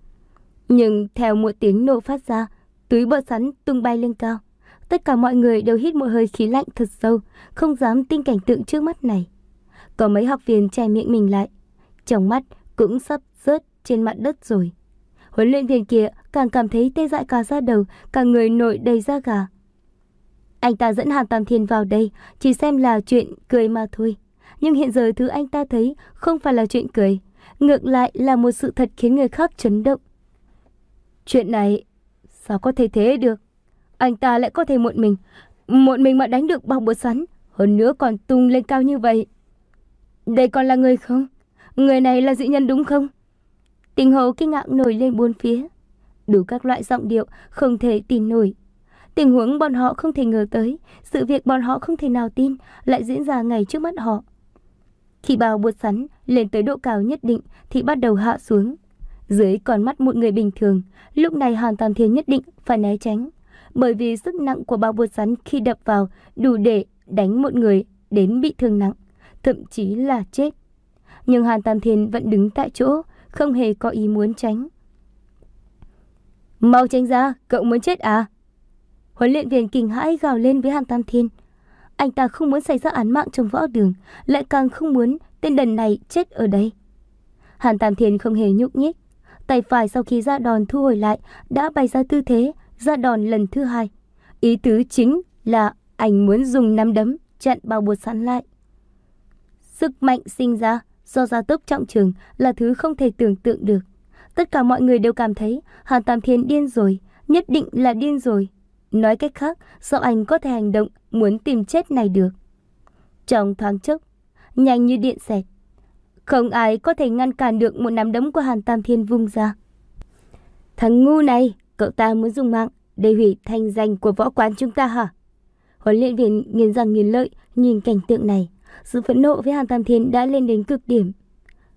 Nhưng theo một tiếng nổ phát ra, túi bột sắn tung bay lên cao. Tất cả mọi người đều hít một hơi khí lạnh thật sâu, không dám tin cảnh tượng trước mắt này. Có mấy học viên che miệng mình lại, trong mắt cũng sắp rớt trên mặt đất rồi. Huấn luyện viên kia càng cảm thấy tê dại cả da đầu, cả người nổi đầy da gà. Anh ta dẫn Hàn Tam Thiên vào đây chỉ xem là chuyện cười mà thôi. Nhưng hiện giờ thứ anh ta thấy không phải là chuyện cười, ngược lại là một sự thật khiến người khác chấn động. Chuyện này sao có thể thế được? Anh ta lại có thể một mình, một mình mà đánh được bao bột sắn, hơn nữa còn tung lên cao như vậy. Đây còn là người không? Người này là dị nhân đúng không? Tình hồ kinh ngạc nổi lên bốn phía, đủ các loại giọng điệu không thể tin nổi. Tình huống bọn họ không thể ngờ tới, sự việc bọn họ không thể nào tin lại diễn ra ngay trước mắt họ. Khi bao bột sắn lên tới độ cao nhất định thì bắt đầu hạ xuống. Dưới con mắt một người bình thường, lúc này Hàn Tam Thiên nhất định phải né tránh, bởi vì sức nặng của bao bột sắn khi đập vào đủ để đánh một người đến bị thương nặng, thậm chí là chết. Nhưng Hàn Tam Thiên vẫn đứng tại chỗ, không hề có ý muốn tránh. Mau tránh ra, cậu muốn chết à? Huấn luyện viên kinh hãi gào lên với Hàn Tam Thiên. Anh ta không muốn xảy ra án mạng trong võ đường, lại càng không muốn tên đần này chết ở đây. Hàn Tam Thiên không hề nhúc nhích, tay phải sau khi ra đòn thu hồi lại đã bày ra tư thế ra đòn lần thứ hai. Ý tứ chính là anh muốn dùng nắm đấm chặn bao bột sắn lại. Sức mạnh sinh ra do gia tốc trọng trường là thứ không thể tưởng tượng được. Tất cả mọi người đều cảm thấy Hàn Tam Thiên điên rồi, nhất định là điên rồi. Nói cách khác, sao anh có thể hành động muốn tìm chết này được? Trong thoáng chốc, nhanh như điện xẹt, không ai có thể ngăn cản được một nắm đấm của Hàn Tam Thiên vung ra. Thằng ngu này, cậu ta muốn dùng mạng để hủy thanh danh của võ quán chúng ta hả? Huấn luyện viên nghiến răng nghiến lợi nhìn cảnh tượng này, sự phẫn nộ với Hàn Tam Thiên đã lên đến cực điểm.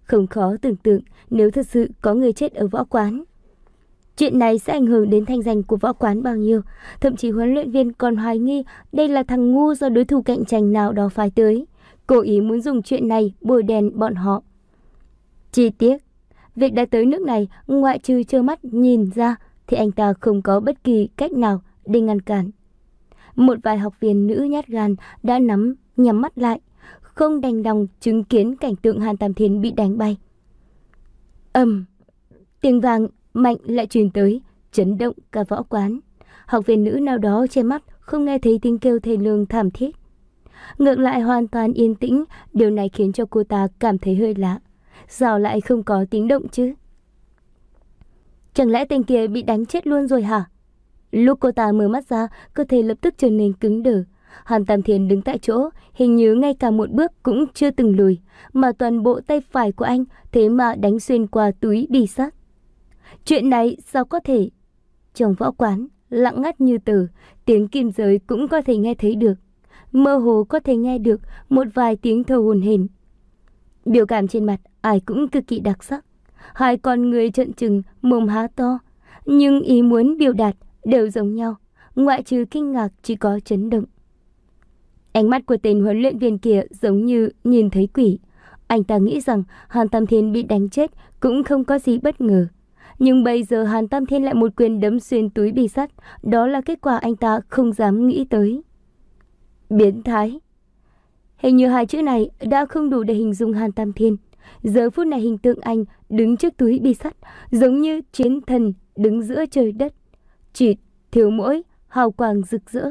Không khó tưởng tượng nếu thật sự có người chết ở võ quán. Chuyện này sẽ ảnh hưởng đến thanh danh của võ quán bao nhiêu. Thậm chí huấn luyện viên còn hoài nghi đây là thằng ngu do đối thủ cạnh tranh nào đó phái tới, cố ý muốn dùng chuyện này bôi đen bọn họ. Chi tiết, việc đã tới nước này, ngoại trừ trơ mắt nhìn ra thì anh ta không có bất kỳ cách nào để ngăn cản. Một vài học viên nữ nhát gan đã nắm nhắm mắt lại, không đành lòng chứng kiến cảnh tượng Hàn Tam Thiên bị đánh bay. Ầm, tiếng vang mạnh lại truyền tới, chấn động cả võ quán. Học viên nữ nào đó che mắt không nghe thấy tiếng kêu thê lương thảm thiết. Ngược lại hoàn toàn yên tĩnh, điều này khiến cho cô ta cảm thấy hơi lạ. Sao lại không có tiếng động chứ? Chẳng lẽ tên kia bị đánh chết luôn rồi hả? Lúc cô ta mở mắt ra, cơ thể lập tức trở nên cứng đờ. Hàn Tam Thiên đứng tại chỗ, hình như ngay cả một bước cũng chưa từng lùi, mà toàn bộ tay phải của anh thế mà đánh xuyên qua túi bi sắt. Chuyện này sao có thể? Trong võ quán, lặng ngắt như tờ, tiếng kim giới cũng có thể nghe thấy được. Mơ hồ có thể nghe được một vài tiếng thở hổn hển. Biểu cảm trên mặt ai cũng cực kỳ đặc sắc. Hai con người trợn trừng, mồm há to, nhưng ý muốn biểu đạt đều giống nhau, ngoại trừ kinh ngạc chỉ có chấn động. Ánh mắt của tên huấn luyện viên kia giống như nhìn thấy quỷ. Anh ta nghĩ rằng Hàn Tam Thiên bị đánh chết cũng không có gì bất ngờ. Nhưng bây giờ Hàn Tam Thiên lại một quyền đấm xuyên túi bi sắt, đó là kết quả anh ta không dám nghĩ tới. Biến thái. Hình như hai chữ này đã không đủ để hình dung Hàn Tam Thiên. Giờ phút này hình tượng anh đứng trước túi bi sắt, giống như chiến thần đứng giữa trời đất, chỉ thiếu mỗi hào quang rực rỡ.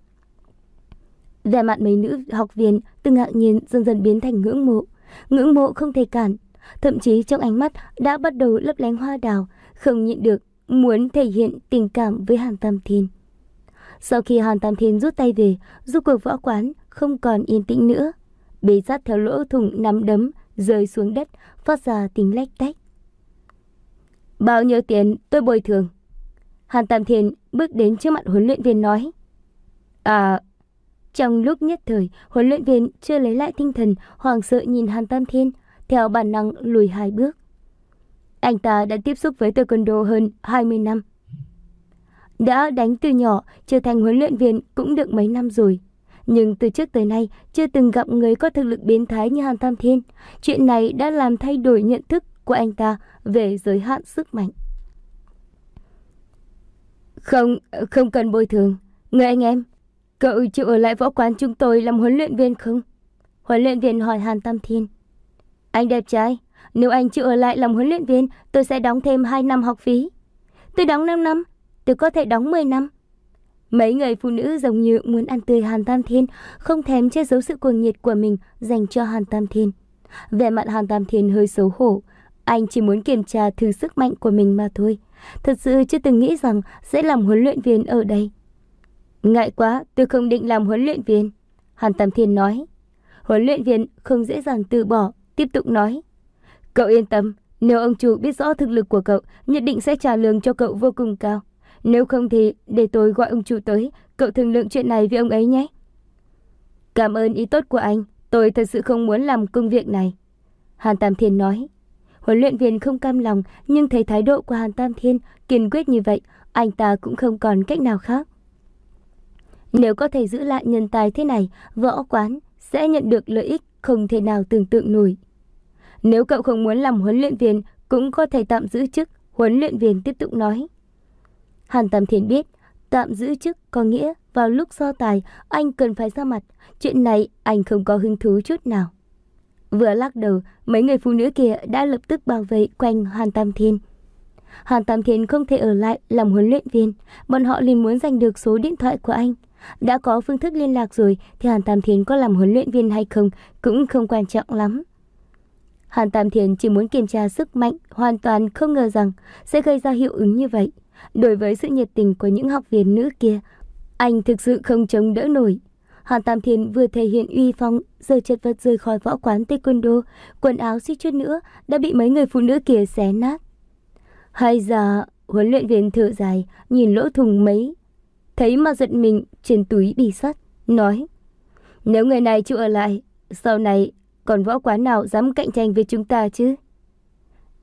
Vẻ mặt mấy nữ học viên từ ngạc nhiên dần dần biến thành ngưỡng mộ. Ngưỡng mộ không thể cản, thậm chí trong ánh mắt đã bắt đầu lấp lánh hoa đào, không nhịn được muốn thể hiện tình cảm với Hàn Tam Thiên. Sau khi Hàn Tam Thiên rút tay về, giúp cuộc võ quán không còn yên tĩnh nữa. Bế sắt theo lỗ thủng nắm đấm rơi xuống đất, phát ra tiếng lách tách. Bao nhiêu tiền tôi bồi thường? Hàn Tam Thiên bước đến trước mặt huấn luyện viên nói. À... Trong lúc nhất thời, huấn luyện viên chưa lấy lại tinh thần, hoảng sợ nhìn Hàn Tam Thiên, theo bản năng lùi hai bước. Anh ta đã tiếp xúc với taekwondo hơn hai mươi năm. Đã đánh từ nhỏ, trở thành huấn luyện viên cũng được mấy năm rồi. Nhưng từ trước tới nay, chưa từng gặp người có thực lực biến thái như Hàn Tam Thiên. Chuyện này đã làm thay đổi nhận thức của anh ta về giới hạn sức mạnh. Không, không cần bồi thường. Người anh em, cậu chịu ở lại võ quán chúng tôi làm huấn luyện viên không? Huấn luyện viên hỏi Hàn Tam Thiên. Anh đẹp trai, nếu anh chịu ở lại làm huấn luyện viên, tôi sẽ đóng thêm hai năm học phí. Tôi đóng năm năm, tôi có thể đóng mười năm. Mấy người phụ nữ giống như muốn ăn tươi Hàn Tam Thiên, không thèm che giấu sự cuồng nhiệt của mình dành cho Hàn Tam Thiên. Vẻ mặt Hàn Tam Thiên hơi xấu hổ, anh chỉ muốn kiểm tra thử sức mạnh của mình mà thôi. Thật sự chưa từng nghĩ rằng sẽ làm huấn luyện viên ở đây. Ngại quá, tôi không định làm huấn luyện viên, Hàn Tam Thiên nói. Huấn luyện viên không dễ dàng từ bỏ, tiếp tục nói. Cậu yên tâm, nếu ông chủ biết rõ thực lực của cậu, nhất định sẽ trả lương cho cậu vô cùng cao. Nếu không thì để tôi gọi ông chủ tới, cậu thương lượng chuyện này với ông ấy nhé. Cảm ơn ý tốt của anh, tôi thật sự không muốn làm công việc này, Hàn Tam Thiên nói. Huấn luyện viên không cam lòng, nhưng thấy thái độ của Hàn Tam Thiên kiên quyết như vậy, anh ta cũng không còn cách nào khác. Nếu có thể giữ lại nhân tài thế này, võ quán sẽ nhận được lợi ích không thể nào tưởng tượng nổi. Nếu cậu không muốn làm huấn luyện viên, cũng có thể tạm giữ chức, huấn luyện viên tiếp tục nói. Hàn Tam Thiên biết, tạm giữ chức có nghĩa vào lúc so tài, anh cần phải ra mặt. Chuyện này anh không có hứng thú chút nào. Vừa lắc đầu, mấy người phụ nữ kia đã lập tức bảo vệ quanh Hàn Tam Thiên. Hàn Tam Thiên không thể ở lại làm huấn luyện viên, bọn họ liền muốn giành được số điện thoại của anh. Đã có phương thức liên lạc rồi thì Hàn Tam Thiên có làm huấn luyện viên hay không cũng không quan trọng lắm. Hàn Tam Thiên chỉ muốn kiểm tra sức mạnh, hoàn toàn không ngờ rằng sẽ gây ra hiệu ứng như vậy. Đối với sự nhiệt tình của những học viên nữ kia, anh thực sự không chống đỡ nổi. Hàn Tam Thiên vừa thể hiện uy phong, giờ chật vật rời khỏi võ quán taekwondo, quần áo suýt chút nữa đã bị mấy người phụ nữ kia xé nát. Hay giờ, huấn luyện viên thở dài, nhìn lỗ thùng mấy, thấy mà giật mình trên túi bi sắt, nói: Nếu người này chịu ở lại, sau này còn võ quán nào dám cạnh tranh với chúng ta chứ?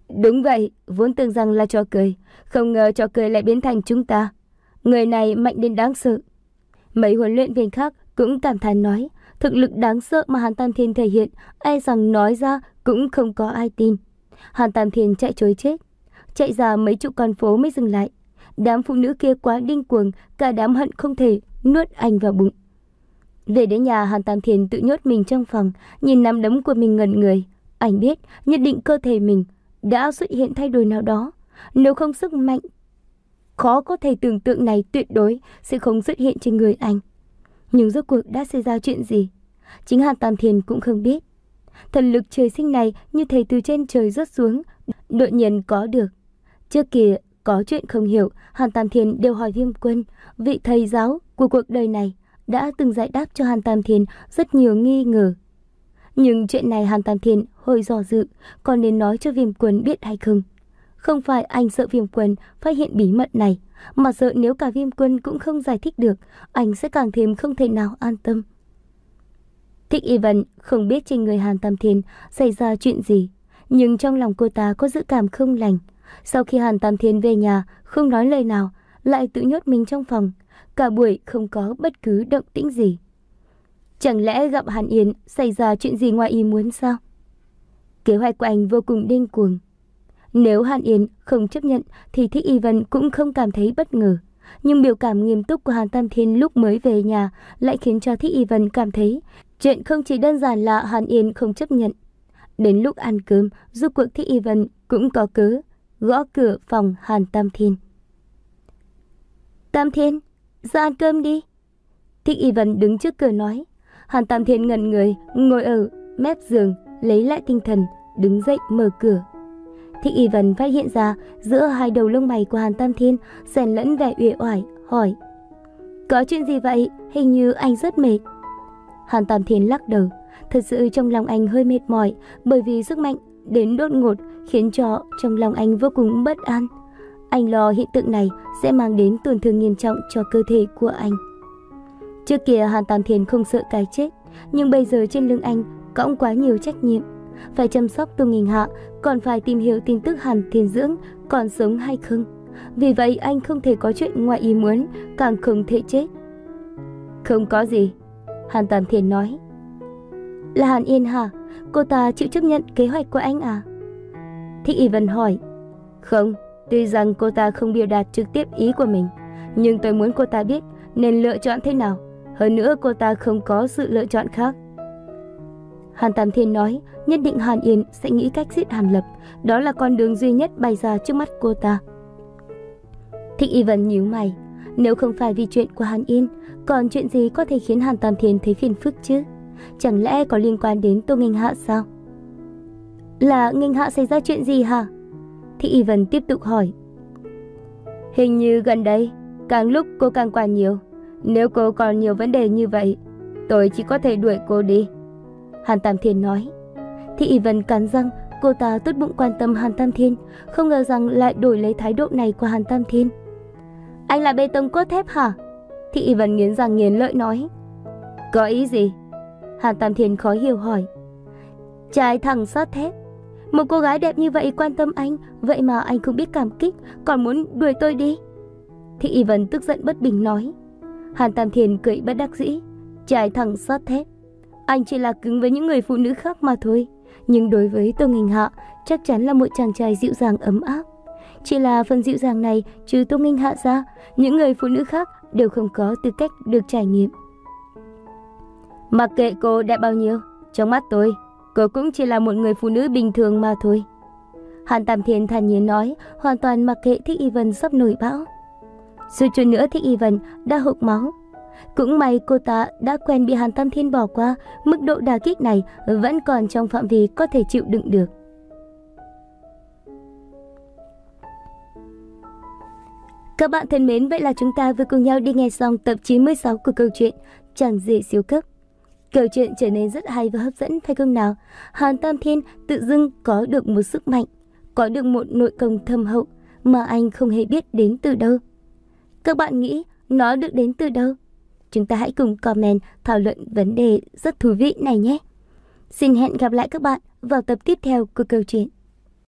Đúng vậy, vốn tưởng rằng là trò cười, không ngờ trò cười lại biến thành chúng ta. Người này mạnh đến đáng sợ. Mấy huấn luyện viên khác cũng cảm thán nói, thực lực đáng sợ mà Hàn Tam Thiên thể hiện, e rằng nói ra cũng không có ai tin. Hàn Tam Thiên chạy trối chết, chạy ra mấy chục con phố mới dừng lại. Đám phụ nữ kia quá điên cuồng, cả đám hận không thể nuốt anh vào bụng. Về đến nhà, Hàn Tam Thiên tự nhốt mình trong phòng, nhìn nắm đấm của mình ngẩn người. Anh biết nhất định cơ thể mình đã xuất hiện thay đổi nào đó, nếu không sức mạnh khó có thể tưởng tượng này tuyệt đối sẽ không xuất hiện trên người anh. Nhưng rốt cuộc đã xảy ra chuyện gì, chính Hàn Tam Thiên cũng không biết. Thần lực trời sinh này như thể từ trên trời rớt xuống, đột nhiên có được. Trước kia có chuyện không hiểu, Hàn Tam Thiên đều hỏi Viêm Quân, vị thầy giáo của cuộc đời này, đã từng giải đáp cho Hàn Tam Thiên rất nhiều nghi ngờ. Nhưng chuyện này Hàn Tam Thiên hơi do dự, còn nên nói cho Viêm Quân biết hay không. Không phải anh sợ Viêm Quân phát hiện bí mật này, mà sợ nếu cả Viêm Quân cũng không giải thích được, anh sẽ càng thêm không thể nào an tâm. Thích Y Vân không biết trên người Hàn Tam Thiên xảy ra chuyện gì, nhưng trong lòng cô ta có dự cảm không lành. Sau khi Hàn Tam Thiên về nhà, không nói lời nào, lại tự nhốt mình trong phòng, cả buổi không có bất cứ động tĩnh gì. Chẳng lẽ gặp Hàn Yên xảy ra chuyện gì ngoài ý muốn sao? Kế hoạch của anh vô cùng điên cuồng. Nếu Hàn Yên không chấp nhận thì Thích Y Vân cũng không cảm thấy bất ngờ. Nhưng biểu cảm nghiêm túc của Hàn Tam Thiên lúc mới về nhà lại khiến cho Thích Y Vân cảm thấy chuyện không chỉ đơn giản là Hàn Yên không chấp nhận. Đến lúc ăn cơm, rốt cuộc Thích Y Vân cũng có cớ gõ cửa phòng Hàn Tam Thiên. Tam Thiên, ra ăn cơm đi. Thích Y Vân đứng trước cửa nói. Hàn Tam Thiên ngẩn người, ngồi ở mép giường, lấy lại tinh thần, đứng dậy mở cửa. Thích Y Vân phát hiện ra giữa hai đầu lông mày của Hàn Tam Thiên xen lẫn vẻ uể oải, hỏi: có chuyện gì vậy? Hình như anh rất mệt. Hàn Tam Thiên lắc đầu. Thật sự trong lòng anh hơi mệt mỏi, bởi vì sức mạnh đến đột ngột khiến cho trong lòng anh vô cùng bất an. Anh lo hiện tượng này sẽ mang đến tổn thương nghiêm trọng cho cơ thể của anh. Trước kia Hàn Tam Thiên không sợ cái chết, nhưng bây giờ trên lưng anh cõng quá nhiều trách nhiệm. Phải chăm sóc Tô Nghinh Hạ, còn phải tìm hiểu tin tức Hàn Thiên Dưỡng còn sống hay không. Vì vậy anh không thể có chuyện ngoài ý muốn, càng không thể chết. Không có gì, Hàn Tam Thiên nói. Là Hàn Yên hả? Cô ta chịu chấp nhận kế hoạch của anh à? Thích Y Vân hỏi. Không, tuy rằng cô ta không biểu đạt trực tiếp ý của mình, nhưng tôi muốn cô ta biết nên lựa chọn thế nào. Hơn nữa cô ta không có sự lựa chọn khác. Hàn Tam Thiên nói nhất định Hàn Yên sẽ nghĩ cách giết Hàn Lập, đó là con đường duy nhất bày ra trước mắt cô ta. Thích Y Vân nhíu mày, nếu không phải vì chuyện của Hàn Yên, còn chuyện gì có thể khiến Hàn Tam Thiên thấy phiền phức chứ? Chẳng lẽ có liên quan đến Tô Nghinh Hạ sao? Là Nghinh Hạ xảy ra chuyện gì hả? Thích Y Vân tiếp tục hỏi. Hình như gần đây càng lúc cô càng quản nhiều. Nếu cô còn nhiều vấn đề như vậy, tôi chỉ có thể đuổi cô đi, Hàn Tam Thiên nói. Thích Y Vân cắn răng, cô ta tốt bụng quan tâm Hàn Tam Thiên, không ngờ rằng lại đổi lấy thái độ này của Hàn Tam Thiên. Anh là bê tông cốt thép hả? Thích Y Vân nghiến răng nghiến lợi nói. Có ý gì? Hàn Tam Thiên khó hiểu hỏi. Trái thẳng sắt thép. Một cô gái đẹp như vậy quan tâm anh, vậy mà anh không biết cảm kích, còn muốn đuổi tôi đi. Thích Y Vân tức giận bất bình nói. Hàn Tam Thiên cười bất đắc dĩ. Trái thẳng sắt thép. Anh chỉ là cứng với những người phụ nữ khác mà thôi, nhưng đối với Tô Nghinh Hạ chắc chắn là một chàng trai dịu dàng ấm áp. Chỉ là phần dịu dàng này, trừ Tô Nghinh Hạ ra, những người phụ nữ khác đều không có tư cách được trải nghiệm. Mặc kệ cô đẹp bao nhiêu, trong mắt tôi, cô cũng chỉ là một người phụ nữ bình thường mà thôi, Hàn Tam Thiên thản nhiên nói, hoàn toàn mặc kệ Thích Y Vân sắp nổi bão. Suýt chút nữa Thích Y Vân đã hộc máu. Cũng may cô ta đã quen bị Hàn Tam Thiên bỏ qua, mức độ đả kích này vẫn còn trong phạm vi có thể chịu đựng được. Các bạn thân mến, vậy là chúng ta vừa cùng nhau đi nghe xong tập chín mươi sáu của câu chuyện Chàng Rể Siêu Cấp. Câu chuyện trở nên rất hay và hấp dẫn phải không nào? Hàn Tam Thiên tự dưng có được một sức mạnh, có được một nội công thâm hậu mà anh không hề biết đến từ đâu. Các bạn nghĩ nó được đến từ đâu? Chúng ta hãy cùng comment thảo luận vấn đề rất thú vị này nhé. Xin hẹn gặp lại các bạn vào tập tiếp theo của câu chuyện.